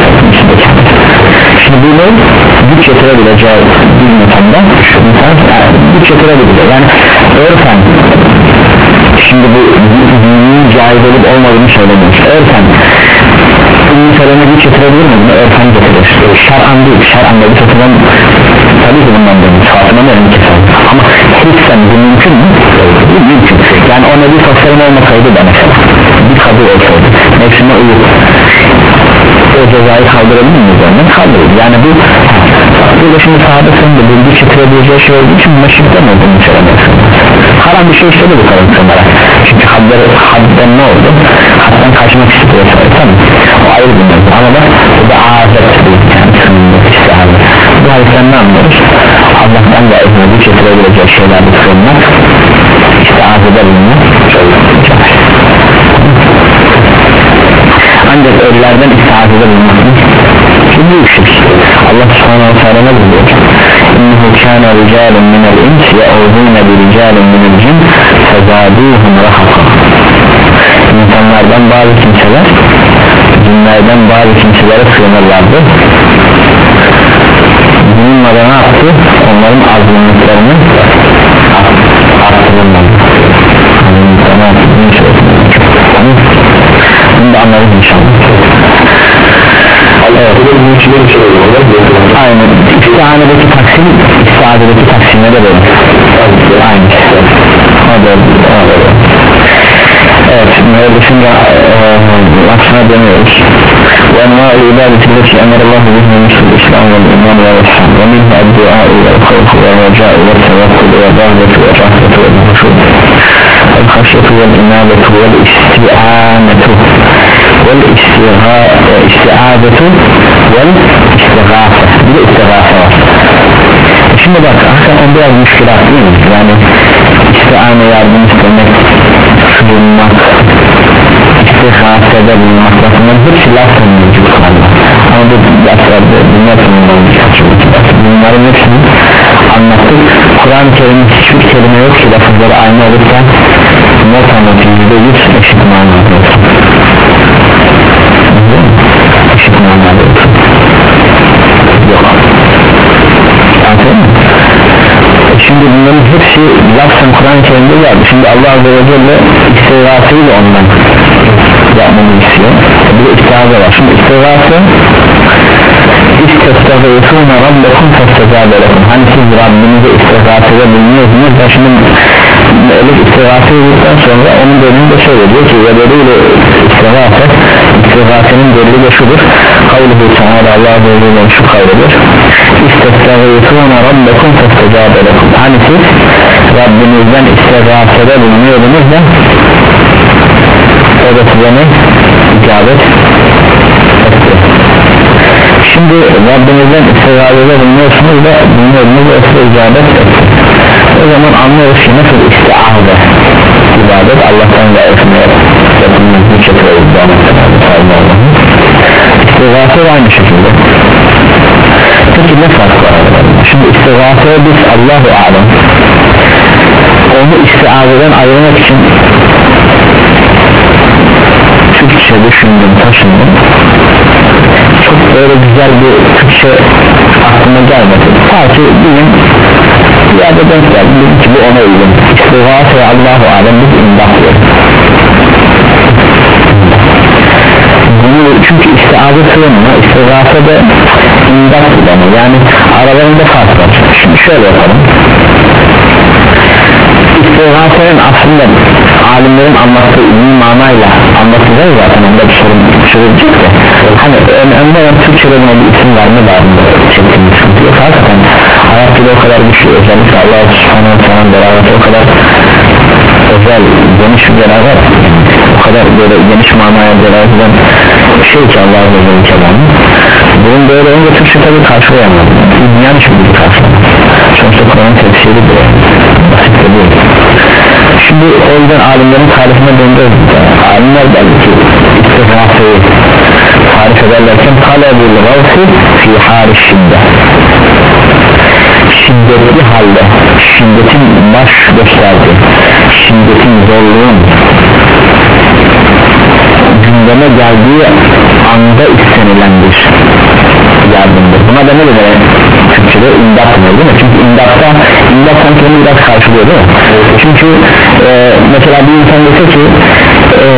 Şimdi bu ne? Güç getirebileceği bir insanda insan yani güç getirebilir. Yani örfen şimdi bu dinin caiz olup olmadığını söylemiyoruz. Örfen Ummi Seleme güç getirebilir mi? Bunu örfen getirir. Şer'an değil. Şer'an da bir satılan tabii ki bundan dönüyor. Fatıma'nın önünü keser. Ama hissen bu mümkün mü? Bu mümkün. Yani o Nebi Sallallahu olmasaydı da mesela bir kabul olsaydı nefsine uyup o cezayı kaldırabilir miyiz? Yani kaldırır. Yani bu burada şimdi sahabe sonunda bu güç getirebileceği şey olduğu için meşrikten olduğunu söylemezsin. Haram bir şey istedi bu kadın sanara. Çünkü hadden, hadden ne oldu? Hadden kaçmak istiyor. Tamam. O ayrı bir mevzu. Ama da bu da azet değil. Yani sınırlı istihar. Bu hadisten ne anlıyoruz? Allah'tan da ezme güç getirebileceği şeylerde sığınmak istihazede bulunmak ancak ölülerden istihazede bulunmak şimdi bu şirk. Allah subhanahu wa ta'ala ne diyor? İnnehu kâne ricâlun minel ins ye'udûne bi ricâlun minel cin fezâdûhum rahaka. İnsanlardan bazı kimseler cinlerden bazı kimselere sığınırlardı. Bununla da ne yaptı? Onların azınlıklarını arttırırlardı. Bunu da anladık inşallah. Evet. Aynen. İstihanedeki taksim, istihanedeki taksimle de böyle. Aynı. O da öyle. Evet. Müellifin de aksına dönüyoruz. وأنواع العبادة التي أمر الله بها مثل الإسلام والإيمان والإحسان ومنها الدعاء والخوف والرجاء والتوكل والرغبة والرهبة والخشوع والخشية والإنابة والاستعانة والاستعاذة والاستغاثة بالاستغاثة. Şimdi bak hakikaten biraz müşkilat değil mi? Yani istiane yardım istemek, sığınmak, istigâsede bulunmak, bunların hepsi lafın mevcutlarla. Ama bu derslerde bunlar tanımdan birkaç yıl bunların hepsini anlattık. Kur'an-ı Kerim'in hiçbir kelime yok ki lafızları aynı olurken not anlatıyor, yüzde yüz eşit manada olsun. Eşit manada olsun. Yok. Anladın mı? Şimdi bunların hepsi lafzen Kur'an-ı Kerim'de geldi. Şimdi Allah Azze ve Celle istigâseyi de ondan yapmamı istiyor. Bir de istihâze var. Şimdi istigâse İstestağfirûne rabbekum festezâbe lekum. Hani siz Rabbinize istigâsede bulunuyorsunuz. Ben şimdi melek istigâse edildikten sonra onun bölümünü de şöyle diyor ki ve böyle istigâse istigâsenin delili de şudur. Kavluhu Teala Allah Azze ve Celle'nin şu kavludur. istestağifûne rabbekum festecâbe lekum. Hani siz Rabbinizden istigâfede bulunuyordunuz da o da size ne? İcabet etti. Şimdi Rabbinizden istigâfede bulunuyorsunuz da bulunuyorsunuz da o size icabet etti. O zaman anlıyoruz ki nasıl istiâze ibadet Allah'tan gayrısına yapılmış bir şekilde istigâse aynı şekilde. Peki ne fark var aralarında? Şimdi istigâseye biz Allahu alem onu istiâzeden ayırmak için Türkçe düşündüm, taşındım. Çok böyle güzel bir Türkçe aklıma gelmedi. Ta ki bugün bir yerde denk geldim, dedim ki bu ona uygun. İstigâse Allahu alem biz imdat diyoruz. Bunu çünkü istiâze sığınma, istigâse de imdat kullanıyor. Yani aralarında fark var. Şimdi şöyle yapalım. İstigâsenin aslında alimlerin anlattığı ilmi manayla anlatılıyor zaten, onda bir sorun çözülecek de hani önemli olan Türkçe'de buna bir isim verme bağımında çektiğimiz sıkıntı yok. Hakikaten hayat bile o kadar güçlü, özellikle Allah subhanahu wa ta'ala beraber o kadar özel, geniş bir beraber o kadar böyle geniş manaya beraber eden şey ki Allah'a özel kelamı bunun böyle önce Türkçe tabi karşılayamadı, dünyanın için bir karşılayamadı. Sonuçta Kur'an'ın tefsiri de basit de değil. Şimdi o yüzden alimlerin tarifine döndürüyoruz. Alimler der ki istigâseyi tarif ederlerken talebul gavsi fi hâli şiddet, şiddetli halde, şiddetin baş gösterdiği, şiddetin, zorluğun gündeme geldiği anda istenilen bir yardımdır. Buna da ne denir? Türkçe'de imdat denir değil mi? Çünkü imdatta, imdat sanki onu biraz karşılıyor değil mi? Çünkü e, mesela bir insan dese ki e,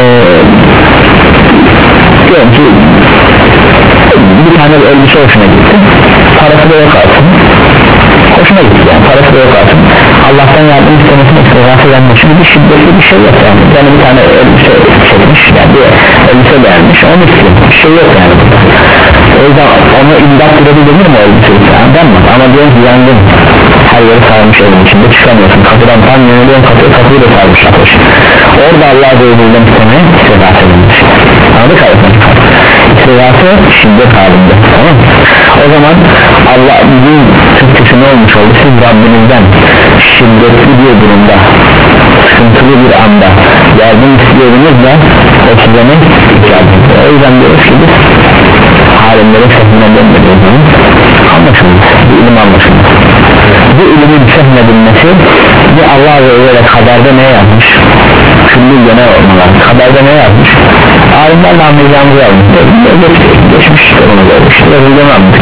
diyorum ki bir tane elbise hoşuna gitti, parası da yok artık, hoşuna gitti yani, parası da yok artık, Allah'tan yardım istemesine istigâse edenmiş. Şimdi bir şiddetli bir şey yok yani, yani bir tane elbise çekmiş, yani bir elbise beğenmiş, onu istiyor, bir şey yok yani. O yüzden onu imdat gibi denir mi o elbiseyi? Yani denmez, ama diyorum ki yangın, her yeri sarmış evin içinde, çıkamıyorsun, kapıdan tam yöneliyorsun, kapıyı kapıyı da sarmış ateş. Orada Allah'a doğruluğundan istemeye istigâse edilmiş. Anladık hayatım? İstigâse şiddet halinde, tamam mı? O zaman Allah bizim Türkçesi ne olmuş oldu? Siz Rabbinizden şiddetli bir durumda, sıkıntılı bir anda yardım istiyordunuz da o size ne? O yüzden diyoruz ki biz alimlerin fehmine dönmediği zaman anlaşılmaz, bir ilim anlaşılmaz. Bu ilimin fehmedilmesi bu Allah ve öyle kaderde ne yazmış? Külli genel olmalar kaderde ne yazmış? Alimlerle anlayacağımızı yazmış. Geçmiş onu görmüş. Yazıldığını anladık.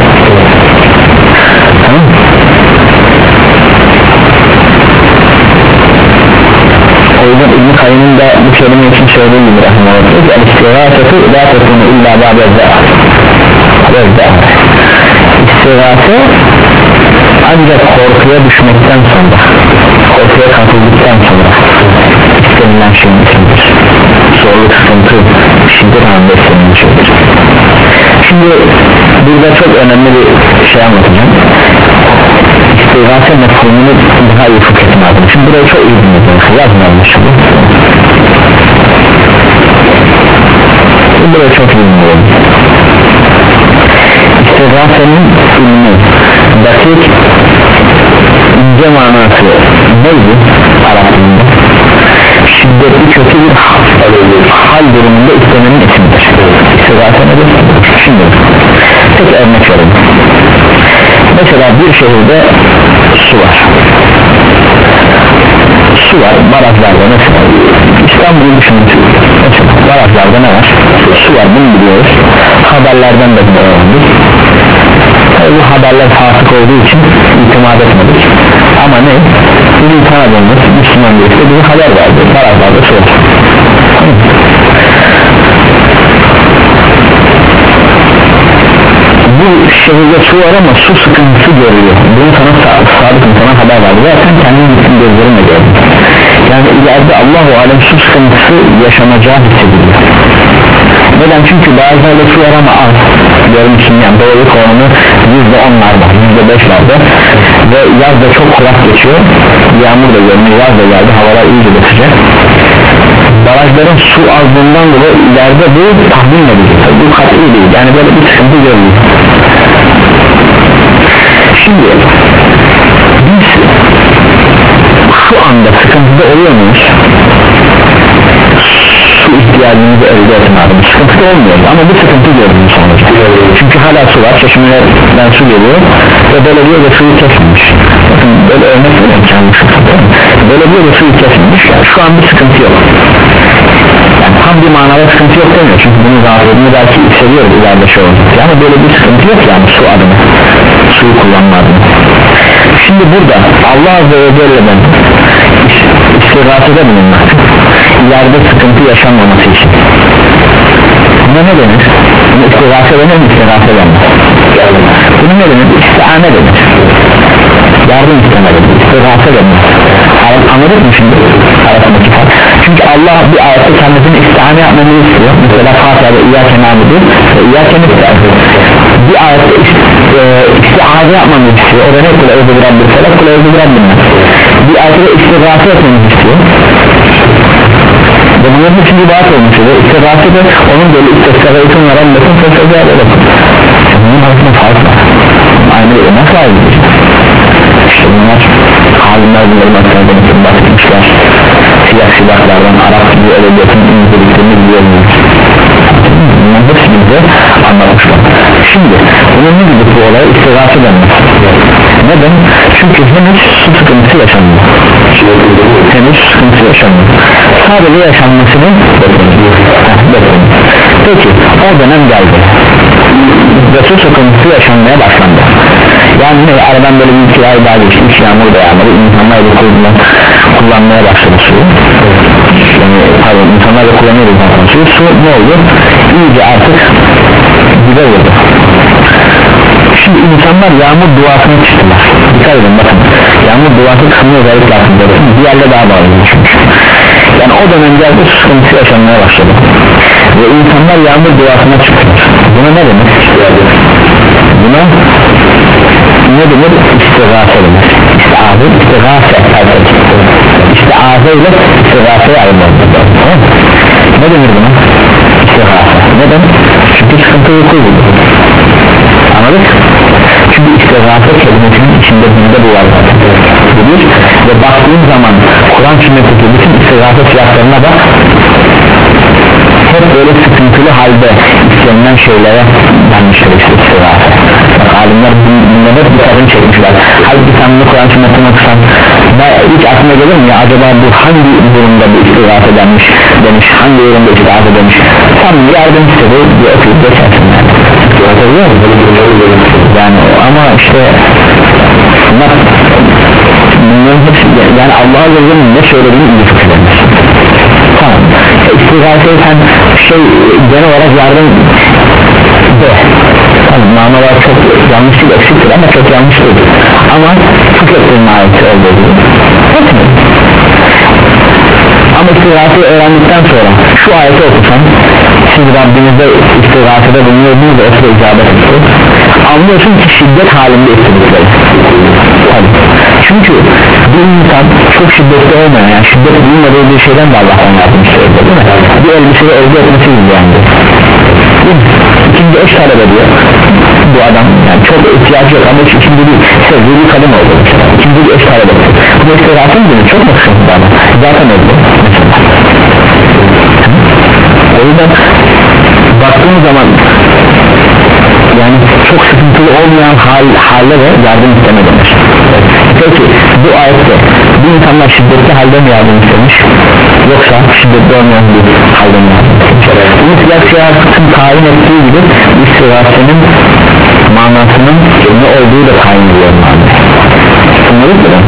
Tamam mı? O yüzden İbn-i Kayyım'ın da bu kelime için söylediği gibi rahmanallah el-istigâsetu lâ tekûnü illâ ba'dezâh. İstigâse ancak korkuya düşmekten sonra, korkuya kapıldıktan sonra istenilen şeyin içindir. Zorluk, sıkıntı, şiddet anında istenilen şeydir. Şimdi burada çok önemli bir şey anlatacağım. İstigâse mefhumunu daha iyi fıkh etme lazım. Şimdi burayı çok iyi dinleyeceğim. Yazmayalım şimdi. Burayı çok iyi dinleyelim. İstigâsenin ilmi, dakik, ince manası neydi Arap'ında? Şiddetli kötü bir hal durumunda istemenin ismidir. İstigâse nedir? Şimdi tek örnek verelim. Mesela bir şehirde su var. Su var, barajlarda mesela İstanbul'u düşünün. Mesela barajlarda ne var? Su var, bunu biliyoruz. Haberlerden de bunu öğrendik. Bu haberler fasık olduğu için itimat etmedik. Ama ne? Bizim tanıdığımız Müslüman birisi bize haber verdi. Barajlarda su var. Bu şehirde su var ama su sıkıntısı görüyor. Bunu sana sadık insana haber verdi. Zaten kendin gittin gözlerinle gördün. Yani ileride Allah-u alem su sıkıntısı yaşanacağı hissediliyor. Neden? Çünkü bazılarında su var ama az görmüşsün, yani doğruluk oranı yüzde onlarda, yüzde beşlerde ve yaz da çok kurak geçiyor, yağmur da görmüyor, yaz da geldi, havalar iyice de sıcak. Barajların su azlığından dolayı ileride bu tahmin edilir, bu kat'i değil, yani böyle bir sıkıntı görülüyor. Şimdi biz şu anda sıkıntıda oluyor muyuz? Su ihtiyacımızı elde etmedim, sıkıntıda olmuyoruz ama bu sıkıntı gördüğümüz sonucu. Çünkü hala su var, çeşmelerden su geliyor ve belediye de suyu kesmemiş. Bakın böyle örnek veriyorum kendimi, belediye de suyu kesmemiş, yani şu an bir sıkıntı yok. Yani tam bir manada sıkıntı yok demiyor, çünkü bunun rahatlığını belki hissediyoruz ileride şey olacak, yani böyle bir sıkıntı yok yani su adına, suyu kullanma adına. Şimdi burada Allah Azze ve Celle'den istirasede bulunmak, ileride sıkıntı yaşanmaması için. Buna ne denir? Bunu istirase denir mi? İstirase denir. Bunu ne denir? İstiane denir. Yardım isteme denir. İstirase denir. Anladık mı şimdi? Arasındaki fark. Çünkü Allah bir ayette kendisini istiane yapmamızı istiyor. Mesela Fatiha'da İyyâke nâbudu ve İyyâke nestaîn. Bir ayette e, istiaze yapmamızı istiyor. O da ne? Kul eûzü birabbil felak, kul eûzü birabbil nas. Bir ayette istirase etmemizi istiyor. Ve bunların için bir vaat olmuş oluyor. İstirase de onun böyle istirasın varan bakın sözü alalım. Bunun arasında fark var. Aynı öyle nasıl ayrılır? İşte bunlar halimler bunların hakkında bahsetmişler. Siyah silahlardan Arap gibi edebiyatın inceliklerini biliyoruz. Bunların hepsi bize anlatmışlar. Şimdi bunun ne gibi bu olay? İstirase denmez. Neden? Çünkü henüz su sıkıntısı yaşanmıyor. Henüz sıkıntı yaşanmıyor. Sadece yaşanmasını bekliyoruz. Peki o dönem geldi ve su sıkıntısı yaşanmaya başlandı. Yani ne? Aradan böyle bir iki ay daha geçti, hiç yağmur da yağmadı, insanlar da kullan, kullanmaya başladı suyu. Yani pardon, insanlar da kullanıyordu zaten suyu. Su ne oldu? İyice artık dibe vurdu. Şimdi insanlar yağmur duasını çıktılar. Dikkat edin bakın, yağmur duası kısmını özellikle aslında bir yerde daha bağlı çünkü. Yani o dönem geldi, sıkıntı yaşanmaya başladı ve insanlar yağmur duasına çıktılar. Buna ne demek? Buna ne demek? İstigâse demek. İstiâze, istigâse İstiâze ile istigâse'ye ayrılmaz. Ne denir buna? İstigâse. Neden? Çünkü sıkıntı yok oldu. Anladık? Çünkü istigâse kelimesinin içinde bizde bu var bilir ve baktığın zaman Kur'an sünnetindeki bütün istigâse siyahlarına bak, hep böyle sıkıntılı halde istenilen şeylere gelmiştir işte istigâse. Alimler bundan hep bir kadın çekmişler. Halbuki sen bunu Kur'an sünnetine okusan hiç aklına gelir mi ya, acaba bu hangi durumda bu istigâse denmiş demiş, hangi durumda istigâse demiş, tam yardım istedi diye okuyup geçersin yani. Yani ama işte bunlar, bunların hepsi yani Allah'a gözünün ne söylediğini iyi fikirlenir. Tamam, istigâseyi sen şey genel olarak yardım de, tamam, manalar çok yanlış değil, eksiktir ama çok yanlış değil ama fıkrettiğin ayeti olduğu gibi ama istigâseyi öğrendikten sonra şu ayeti okusan, siz Rabbinizde istigâsede bulunuyorsunuz ve o sıra icabet ediyor, anlıyorsun ki şiddet halinde istedikleri. Çünkü bir insan çok şiddetli olmayan, yani şiddet bulunmadığı bir şeyden de Allah'tan yardım istiyor, değil mi? Bir elbiseyi elde etmesi gibi yani. İkinci eş talep ediyor bu adam, yani çok ihtiyacı yok ama ikinci bir sevdiği bir kadın oldu mesela, ikinci bir eş talep ediyor. Bu istigâse mi? Çok mu sıkıntı ama zaten öldü. O yüzden baktığın zaman yani çok sıkıntılı olmayan hal, halle de yardım isteme demiş. Peki bu ayette bu insanlar şiddetli halde mi yardım istemiş, yoksa şiddetli olmayan bir halde mi yardım istemiş? Bunu siyah siyasetin tayin ettiği gibi istigâsenin manasının ne olduğu da tayin ediyor. Anladık mı?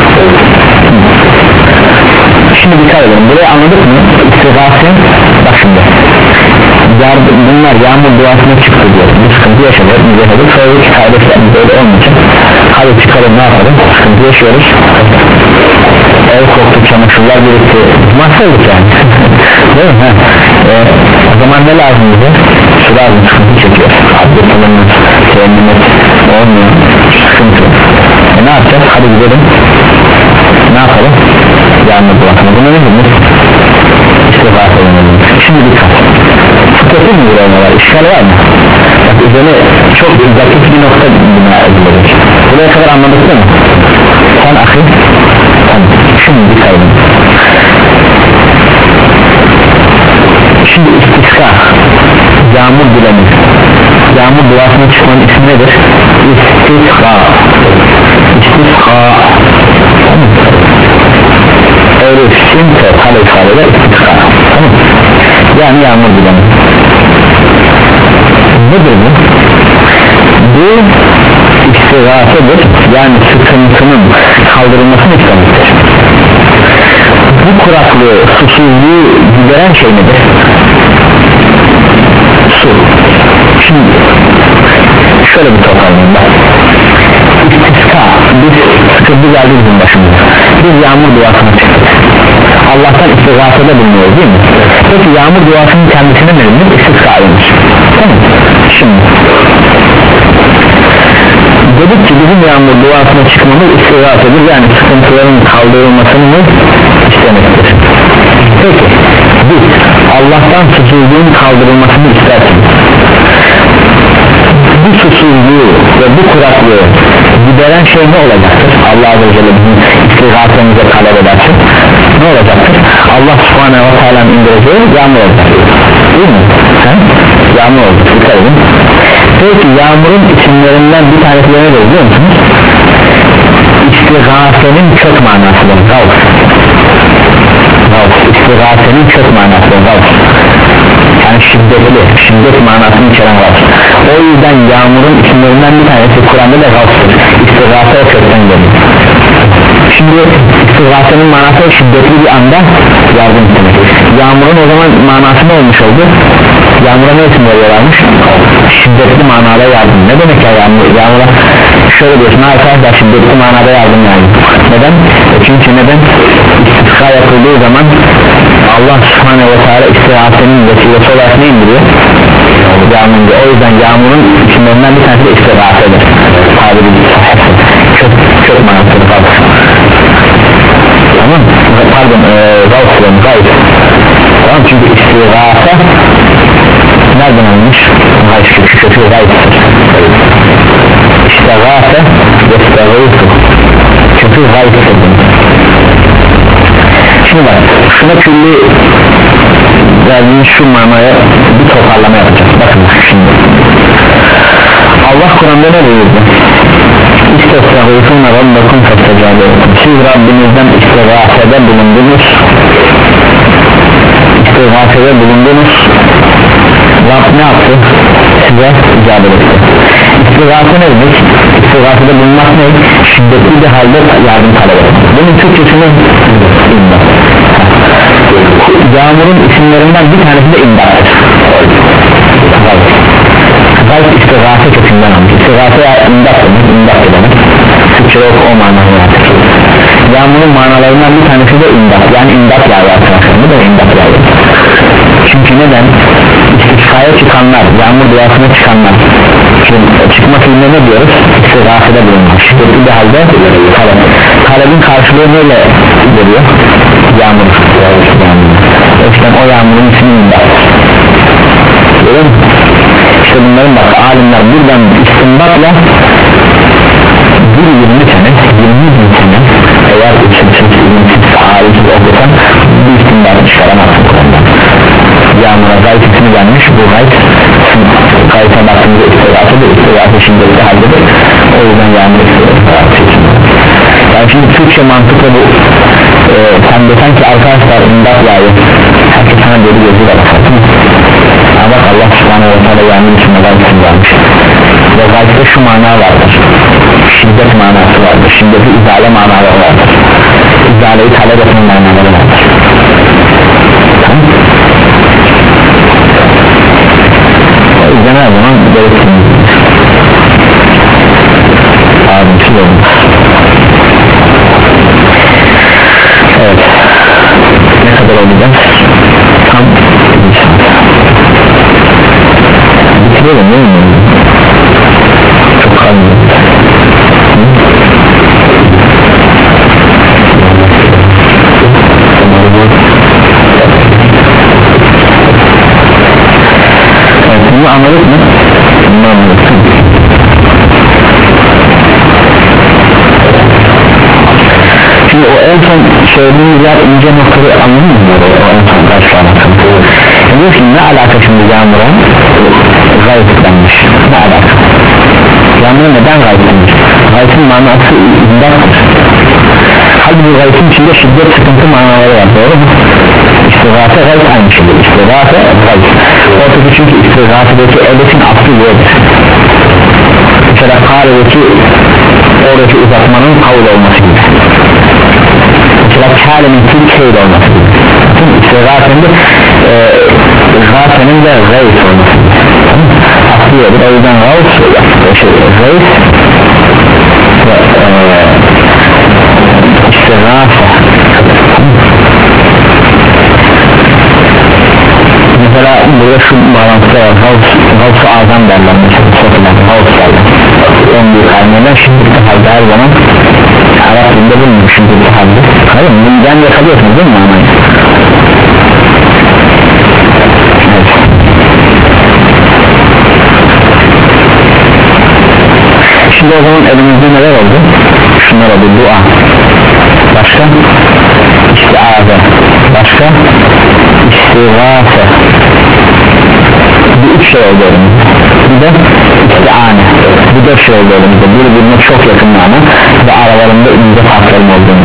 Şimdi dikkat edelim, burayı anladık mı? İstigâse, bak şimdi yardım, bunlar yağmur duasına çıktı diyor, bir sıkıntı yaşadık, biz yaşadık, sonra hiç kardeşlerimiz öyle olmayacak, hadi çıkalım, ne yapalım, sıkıntı yaşıyoruz, ev koktu, çamaşırlar birikti, mahvolduk yani değil mi? E, e, o zaman ne lazım bize? Su lazım, sıkıntı çekiyor, abdest alınmaz, sevmemiz olmuyor, sıkıntı. E ne yapacağız? Hadi gidelim, ne yapalım? Yağmur duasına, bunu ne demek? İstigâse edelim. Şimdi dikkat, fıkıhın mı buraya var, işgal var mı? Bak üzerine çok zakif bir nokta bina edilir. Buraya kadar anladık değil mi? Sen akıl, tamam. Şimdi dikkat edin. Şimdi istisqa, yağmur dilemi, yağmur duasına çıkmanın ismi nedir? İstisqa, istisqa. Öyle simte kale ifadeler istisqa, tamam. Yani yağmur dilemi. Nedir bu? Bu istigâsedir, yani sıkıntının kaldırılmasını istemektir. Bu kuraklığı, susuzluğu gideren şey nedir? Su. Şimdi şöyle bir toparlayayım bak. İstisqa, biz sıkıntı geldi bizim başımıza, biz yağmur duasına çıktık, Allah'tan istigâsede bulunuyoruz değil mi? Peki yağmur duasının kendisine ne denir? İstisqa denir, tamam. Şimdi dedik ki bizim yağmur duasına çıkmamız istigâsedir, yani sıkıntıların kaldırılmasını istemektir. Peki biz Allah'tan susuzluğun kaldırılmasını isterseniz, bu susuzluğu ve bu kuraklığı gideren şey ne olacaktır? Allah Azze ve Celle bizim istigâsemize talep ederse ne olacaktır? Allah Subhanahu ve Teala'nın indireceği yağmur olacaktır, değil mi? He? Yağmur olacak, dikkat edin. Peki yağmurun isimlerinden bir tanesi nedir biliyor musunuz? İstigâsenin kök manasıdır, gavs. Gavs, istigâsenin kök manasıdır, gavs. Yani şiddetli, şiddet manasını içeren gavs. O yüzden yağmurun isimlerinden bir tanesi Kur'an'da da gavsdır. İstigâse o kökten geliyor. Şimdi istigâsenin manası şiddetli bir anda yardım istemek. Yağmurun o zaman manası ne olmuş oldu? Yağmura ne isim veriyorlarmış? Şiddetli manada yardım. Ne demek ya yağmur? Yağmura şöyle diyorsun arkadaşlar, şiddetli manada yardım yani. Neden? E çünkü neden? İstisqa yapıldığı zaman Allah Subhanahu ve Teala istigâsenin vesilesi olarak ne indiriyor? Yağmur. O yüzden yağmurun isimlerinden bir tanesi de istigâsedir. Tabiri çok çok manasıdır. Tamam, pardon, gavsın, gavs. Tamam, çünkü istigâse nereden almış? Gavs, şu kötü gavsdır. İstigâse ve istigâse kötü gavsdır. Şimdi bak, şuna külli verdiğimiz şu manaya bir toparlama yapacağız. Bakın şimdi Allah Kur'an'da ne buyurdu? İstestağifûne rabbakum festecâbe lekum. Siz Rabbinizden istigâsede bulundunuz, istigâsede bulundunuz, Rab ne yaptı? Size icabet etti. İstigâse ne demek? İstigâsede bulunmak ne? Şiddetli bir halde yardım talep etmek. Bunun Türkçesini imdat. Yağmurun isimlerinden bir tanesi de imdattır. Gayb istigâse kökünden almış. İstigâse imdat demek, imdat demek. Türkçe yok o manayı artık. Yağmurun manalarından bir tanesi de imdat, yani imdat yağıyor arkadaşlar. Bu da imdat yağıyor. Çünkü neden? İstisqaya çıkanlar, yağmur duasına çıkanlar, çıkma fiiline ne diyoruz? İstigâsede bulunmak, şiddetli bir halde talep. Talebin karşılığı neyle geliyor? Yağmur. O yüzden o yağmurun ismi imdat. Görüyor musun? İşte bunların bak alimler buradan istinbatla bir yirmi sene, yirmi bin sene eğer üçüncü yirmi alimsiz olursan bir istinbatı çıkaramazsın Kur'an'dan. Yağmura gayet ismi gelmiş, bu gayet gayete baktığımızda istigâse de istigâse şiddetli haldedir. O yüzden yağmur istigâse içinde. Yani şimdi Türkçe mantıkla bu e, sen desen ki arkadaşlar imdat yağıyor, herkes sana böyle gözüyle bakar. Ama bak Allah Subhanahu ve Teala yağmur içinde gayet isim vermiş. Ve gayette şu mana vardır, şiddet manası vardır, şiddeti izale manaları vardır, izaleyi talep etme manaları vardır. Tamam. O yüzden her zaman gerektiğiniz abimsiz olmuş. Evet, ne kadar olacak? Tam bir saat. değil mi? Çok kalın. Evet, bunu anladık mı? Bunu anladık. Şimdi o en son söylediğimiz yer ince noktaları anladın mı? O en son karşı anlattım. Diyor ki ne alaka şimdi yağmura? Gayetlenmiş. Ne alaka? Yağmura neden gayetlenmiş? Gayetin manası imdattır. Halbuki gayetin içinde şiddet, sıkıntı manaları var, doğru mu? İstigâfe gayet aynı şeydir. İstigâfe gayet. Ortası çünkü istigâfedeki edetin aslı yoktur. Mesela kâledeki oradaki uzatmanın kavul olması gibi. Mesela kâlenin Türkiye'de olması gibi. İstigâfenin de e, gâfenin de gayet olması gibi. Aslı yoktur. O yüzden gayet şey, gayet ve e, istigâfe. Mesela burada şu bağlantıda var, Gavs-ı Azam derler mesela, Gavs derler, en büyük haline şimdilik halde her zaman Arap dilinde bulunmuş şimdilik halde. Hayır, bundan yakalıyorsunuz değil mi anayı? Evet. Şimdi o zaman elimizde neler oldu? Şunlar oldu, dua, başka istiaze, başka istigâfe, bu üç şey oldu elimizde. Bir de istiane, bu dört şey oldu elimizde. Birbirine çok yakın mana ve aralarında ince farkların olduğunu.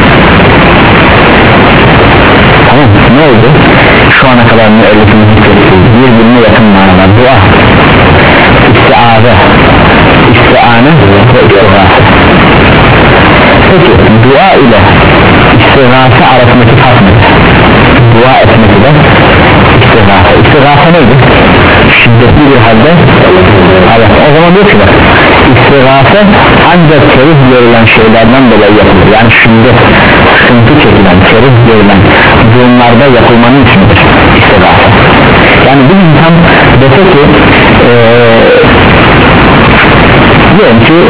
Tamam, ne oldu? Şu ana kadar müellifin zikrettiği birbirine yakın manalar, dua, istiaze, istiane ve istigâfe. Peki dua ile istigâfe arasındaki fark nedir? Dua etmek ile istigâfe. İstigâfe neydi? Şiddetli bir halde Allah. O zaman diyor ki bak, istigâfe ancak kerih görülen şeylerden dolayı yapılır. Yani şiddet, sıkıntı çekilen, kerih görülen durumlarda yapılmanın içindir istigâfe. Yani bir insan dese ki ee, diyelim ki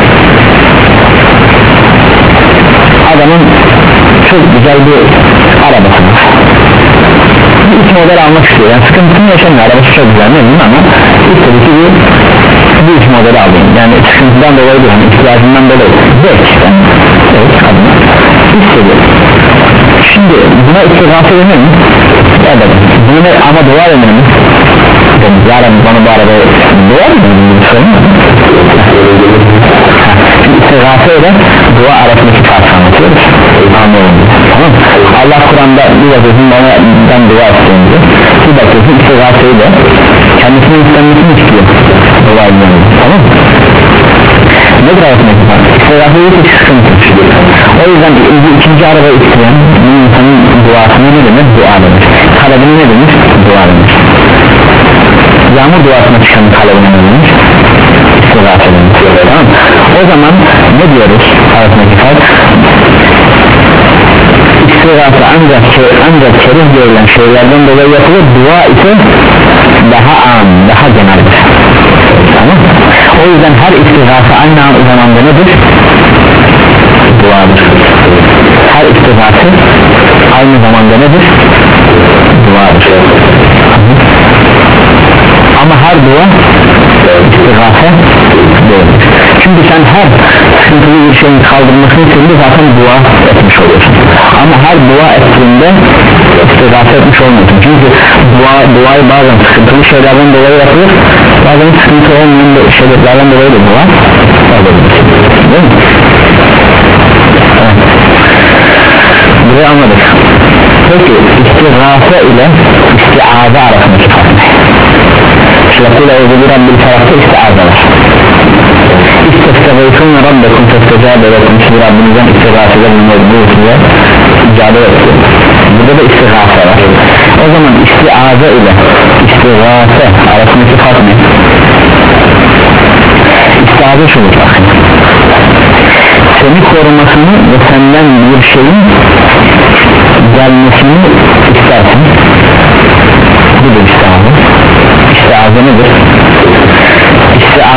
adamın çok güzel bir arabası var, bir üç model almak istiyor, yani sıkıntısını yaşamıyor, arabası çok güzel ne bileyim ama istedi ki bir, bir üç modeli alayım, yani sıkıntıdan dolayı değil, yani ihtiyacından dolayı zevk yani, evet adına istedi. Şimdi buna istigâfe denir mi? Evet, buna ama dua denir mi? Yarın bana bu arabaya dua denir mi? İstigâfe ile dua arasındaki farkı anlatıyoruz. Anlıyorum. Tamam. Allah Kur'an'da bir bakıyorsun bana ben dua istiyorum diyor. Bir bakıyorsun istigâfeyi de kendisinin istenmesini istiyor. Dua ediyor. Tamam. Nedir arasındaki farkı? İstigâfeyi hiç sıkıntı. O yüzden ikinci araba isteyen bir insanın duasını ne demek? Dua demek. Talebini ne demek? Dua demek. Yağmur duasına çıkan talebine ne demek? İstigâfe demek. Tamam. O zaman ne diyoruz arasındaki fark? İstigâfe ancak ancak kerih görülen şeylerden dolayı yapılır, dua ise daha am, daha geneldir. Tamam. O yüzden her istigâfe aynı zamanda nedir? Duadır. Her istigâfe aynı zamanda nedir? Duadır. Ama her dua istigâfe değildir. Çünkü sen her sıkıntılı bir şeyin kaldırmasını istediğinde zaten dua etmiş oluyorsun. Ama her dua ettiğinde istigâfe etmiş olmuyorsun. Çünkü dua, duayı bazen sıkıntılı şeylerden dolayı yapılır, bazen sıkıntı olmayan şeylerden dolayı da dua yapılır. Değil mi? Evet. Burayı anladık. Peki istigâfe ile istiaze arasındaki fark ne? Şirkûle evzeli Rabbil tarafta istiaze var. İstestagayfûne Rabbekum festecâbe lekum. Şimdi Rabbimizden istigâfede bulunduğunuzda icade etti. Burada da istigâfe var. O zaman istiaze ile istigâfe arasındaki fark ne? İstiaze şudur bakın, seni korumasını ve senden bir şeyin gelmesini istersin. Bu da istiaze. İstiaze nedir?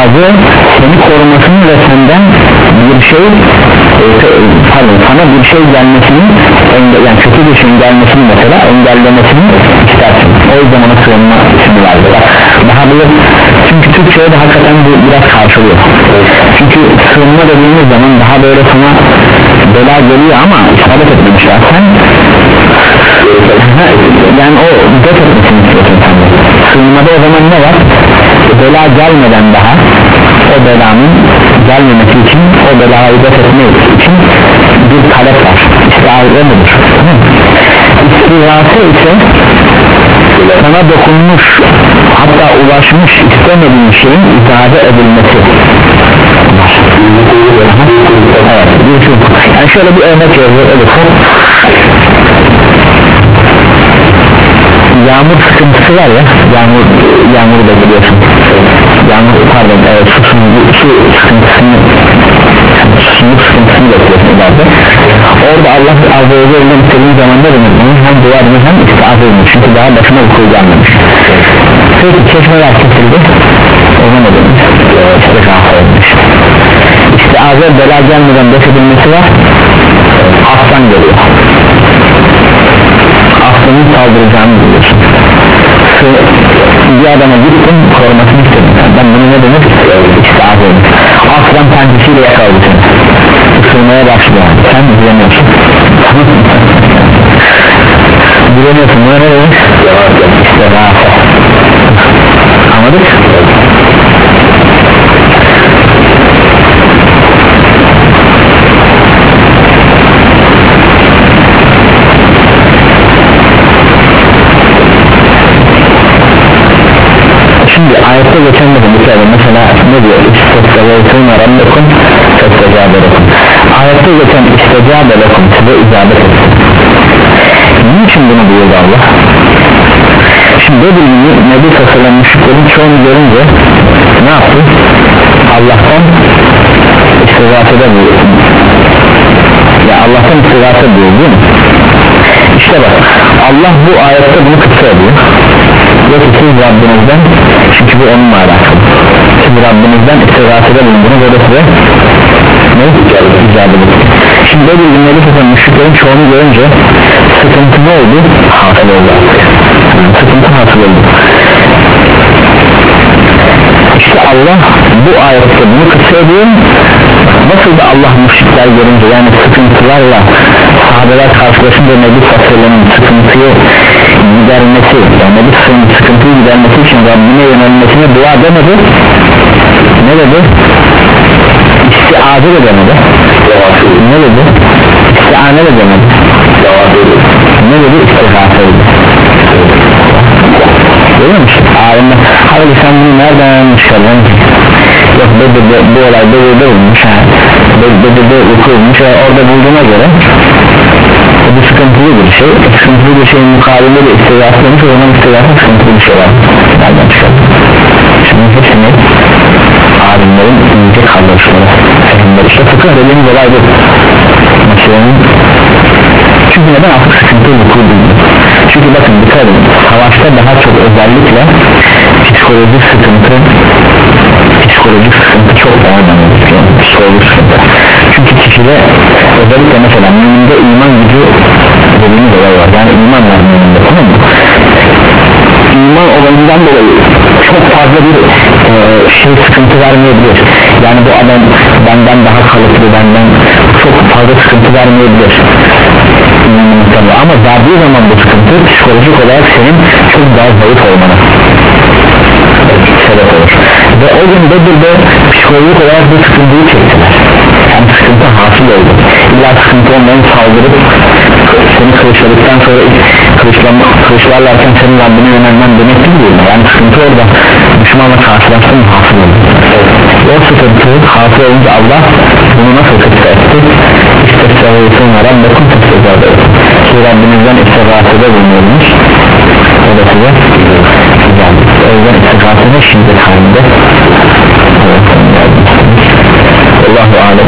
azı seni korumasını ve senden bir şey e, pardon sana bir şey gelmesini yani kötü bir şeyin gelmesini mesela engellemesini istersin, o yüzden ona sığınma ismi vardır. Daha böyle, çünkü Türkçe'ye de hakikaten bu biraz karşılıyor, çünkü sığınma dediğimiz zaman daha böyle sana bela geliyor ama isabet etmemişler, sen yani o def etmesini istiyorsun sen de. Sığınmada o zaman ne var? Bela gelmeden daha o belanın gelmemesi için, o belayı def etmek için bir talep var, istiaze budur. İstiaze ise sana dokunmuş, hatta ulaşmış istemediğin şeyin izade edilmesi. Evet, yani şöyle bir örnek yazıyor. Yağmur sıkıntısı var ya, yağmur yağmur da biliyorsun, yağmur pardon e, susuzluk su sıkıntısını susuzluk sıkıntısını bekliyorsun ileride. Orada Allah azze ve celle istediğin zaman ne demek? Hem dua edin hem istiaze edin, çünkü daha başına bu kul gelmemiş. Peki çeşmeler kesildi, ona ne demek? İstiaze edilmiş. İstiaze bela gelmeden def edilmesi var, aslan geliyor, aslanın saldıracağını biliyorsun. Bir adama gittin, korumasını istedin, ben bunu ne demek istiyorum? İstiaze edin. Aslan pençesiyle yakaladı seni, ısırmaya başlıyor, sen bilemiyorsun. Bilemiyorsun, buna ne demek? İstiaze. Anladık? Şimdi ayette geçen de mesela ne diyor? İstecabelekum Rabbukum festecabelekum. Ayette geçen istecabelekum size icabet etsin. Niçin bunu buyurdu Allah? Şimdi dediğim gibi Nebi Sallallahu müşriklerin çoğunu görünce ne yaptı? Allah'tan istigafede buyurdu. Ya Allah'tan istigafede buyurdu değil mi? İşte bak, Allah bu ayette bunu kısa ediyor. Yok ki siz Rabbinizden, çünkü bu onunla alakalı, siz Rabbinizden istigafede bulundunuz, o da size ne? İcabet edin. Şimdi böyle günleri tutan müşriklerin çoğunu görünce sıkıntı ne oldu? Hasıl oldu. Yani sıkıntı hasıl oldu. İşte Allah bu ayette bunu kısa ediyor. Nasıl da Allah müşrikler görünce, yani sıkıntılarla sahabeler karşılaşınca Nebi Sallallahu sıkıntıyı gidermesi, yani Nebi Sallallahu sıkıntıyı gidermesi için Rabbine yönelmesine dua demedi, ne dedi? İstiaze de demedi, ne dedi? İstiane de demedi, ne dedi? İstigafeydi. Görüyor musun? Alimler, hayır sen bunu nereden çıkardın? Yok Bedir'de bu olay Bedir'de olmuş, Bedir'de okulmuş, orada bulduğuna göre bu sıkıntılı bir şey, sıkıntılı bir şeyin mukabilinde de istigafı olmuş, o zaman istigafı sıkıntılı bir şey var. Nereden çıkardın? Şimdi hepsini alimlerin ince kavraşları, fehimleri, işte fıkıh dediğimiz olay bu. Meselenin, çünkü neden artık sıkıntı vuku değil? Çünkü bakın dikkat edin, savaşta daha çok özellikle psikolojik sıkıntı, psikolojik sıkıntı çok daha önemli, psikolojik sıkıntı. Çünkü kişide özellikle mesela müminde iman gücü dediğimiz olay var, yani iman var müminde, tamam mı? İman olayından dolayı çok fazla bir e, şey sıkıntı vermeyebilir. Yani bu adam benden daha kalıplı, benden çok fazla sıkıntı vermeyebilir. Ama verdiği zaman bu sıkıntı psikolojik olarak senin çok daha zayıf olmana sebep olur. Ve o gün Bedir'de psikolojik olarak bu sıkıntıyı çektiler. Yani sıkıntı hasıl oldu. İlla sıkıntı olmayan saldırıp seni kılıçladıktan sonra kılıçlarlarken senin Rabbine yönelmen demek değil mi? Yani sıkıntı orada düşmanla karşılaştığın hasıl oldu. O sıkıntı hasıl olunca Allah bunu nasıl kısa etti? İstesavayısın ve Rabbekun testezade ki Rabbinizden istigafede bulunuyormuş, o da size güzel. O yüzden istigafede şiddet halinde. Allahu alem.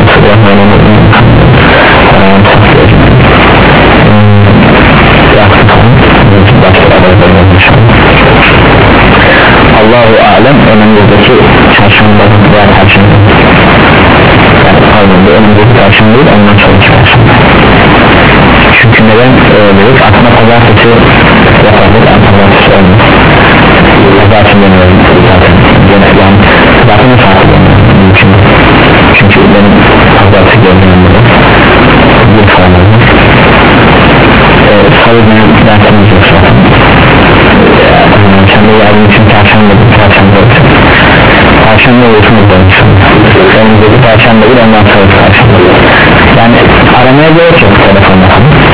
Allahu alem. Önümüzdeki çarşamba çarşamba veya perşembe, yani pardon bu önümüzdeki perşembe değil, ondan sonraki perşembe. Çünkü neden e, dedik, aslında pazartesi yapardık ama pazartesi olmaz. Pazartesi dönüyorum zaten, yani zaten o saati dönüyorum çünkü benim pazartesi gördüğüm burada bir falan olmuş. e, salı günü dersimiz yok zaten. Sen de yardım için perşembe perşembe olacak, perşembe olursunuz olmuşsun, önümüzdeki perşembe değil, ondan sonra perşembe, yani aramaya gerek yok telefonla.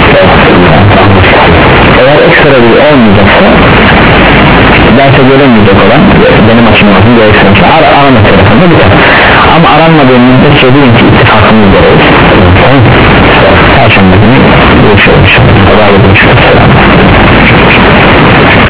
Eğer ekstra bir olmayacaksa, derse gelemeyecek olan benim açımdan gerekirse ara, arama telefonda biter, ama aranmadığım müddetçe deyin ki ittifakımız gereğiz. Perşembe günü görüşürüz. Allah'a emanet olun.